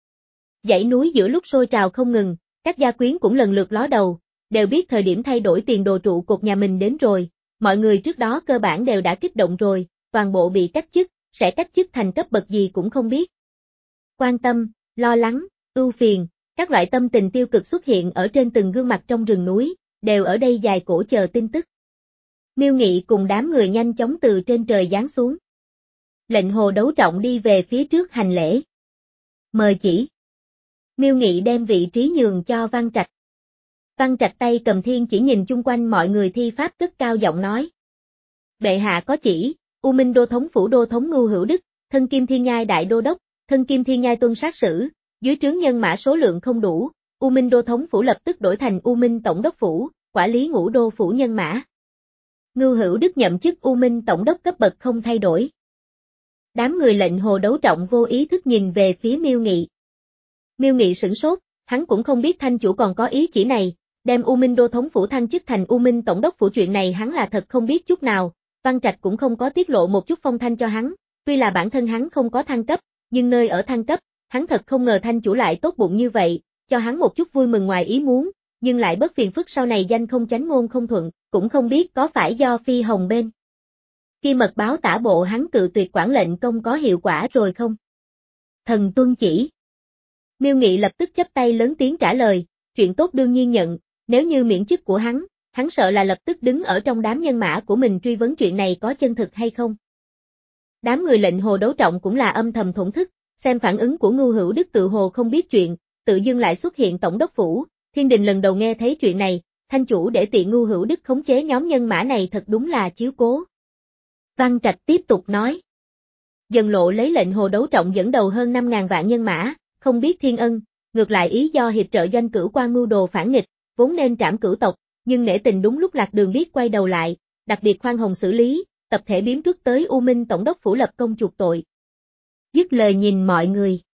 Speaker 1: Dãy núi giữa lúc sôi trào không ngừng, các gia quyến cũng lần lượt ló đầu, đều biết thời điểm thay đổi tiền đồ trụ cột nhà mình đến rồi, mọi người trước đó cơ bản đều đã kích động rồi, toàn bộ bị cách chức, sẽ cách chức thành cấp bậc gì cũng không biết. Quan tâm, lo lắng, ưu phiền, các loại tâm tình tiêu cực xuất hiện ở trên từng gương mặt trong rừng núi, đều ở đây dài cổ chờ tin tức. Miêu Nghị cùng đám người nhanh chóng từ trên trời giáng xuống. Lệnh Hồ Đấu Trọng đi về phía trước hành lễ. Mời chỉ. Miêu Nghị đem vị trí nhường cho Văn Trạch. Văn Trạch tay cầm thiên chỉ nhìn chung quanh mọi người thi pháp cất cao giọng nói. Bệ hạ có chỉ, U Minh đô thống phủ đô thống Ngưu Hữu Đức, thân Kim Thiên Nhai đại đô đốc, thân Kim Thiên Nhai tuân sát sử, dưới trướng nhân mã số lượng không đủ, U Minh đô thống phủ lập tức đổi thành U Minh tổng đốc phủ, quản lý ngũ đô phủ nhân mã. Ngưu Hữu Đức nhậm chức U Minh tổng đốc cấp bậc không thay đổi. Đám người Lệnh Hồ Đấu Trọng vô ý thức nhìn về phía Miêu Nghị. Miêu Nghị sửng sốt, hắn cũng không biết thanh chủ còn có ý chỉ này, đem U Minh đô thống phủ thăng chức thành U Minh tổng đốc phủ chuyện này hắn là thật không biết chút nào, Văn Trạch cũng không có tiết lộ một chút phong thanh cho hắn, tuy là bản thân hắn không có thăng cấp, nhưng nơi ở thăng cấp, hắn thật không ngờ thanh chủ lại tốt bụng như vậy, cho hắn một chút vui mừng ngoài ý muốn, nhưng lại bất phiền phức sau này danh không chánh ngôn không thuận, cũng không biết có phải do Phi Hồng bên khi mật báo tả bộ hắn cự tuyệt quản lệnh công có hiệu quả rồi không? Thần tuân chỉ. Miêu Nghị lập tức chắp tay lớn tiếng trả lời, chuyện tốt đương nhiên nhận, nếu như miễn chức của hắn, hắn sợ là lập tức đứng ở trong đám nhân mã của mình truy vấn chuyện này có chân thực hay không. Đám người Lệnh Hồ Đấu Trọng cũng là âm thầm thổn thức, xem phản ứng của Ngưu Hữu Đức tự hồ không biết chuyện, tự dưng lại xuất hiện tổng đốc phủ, Thiên Đình lần đầu nghe thấy chuyện này, thanh chủ để tiện Ngưu Hữu Đức khống chế nhóm nhân mã này thật đúng là chiếu cố. Văn Trạch tiếp tục nói. Dần Lộ lấy Lệnh Hồ Đấu Trọng dẫn đầu hơn năm ngàn vạn nhân mã, không biết thiên ân, ngược lại ý do hiệp trợ doanh cửu quan mưu đồ phản nghịch, vốn nên trảm cửu tộc, nhưng nể tình đúng lúc lạc đường biết quay đầu lại, đặc biệt khoan hồng xử lý, tập thể biếm rút tới U Minh tổng đốc phủ lập công chuộc tội. Dứt lời nhìn mọi người.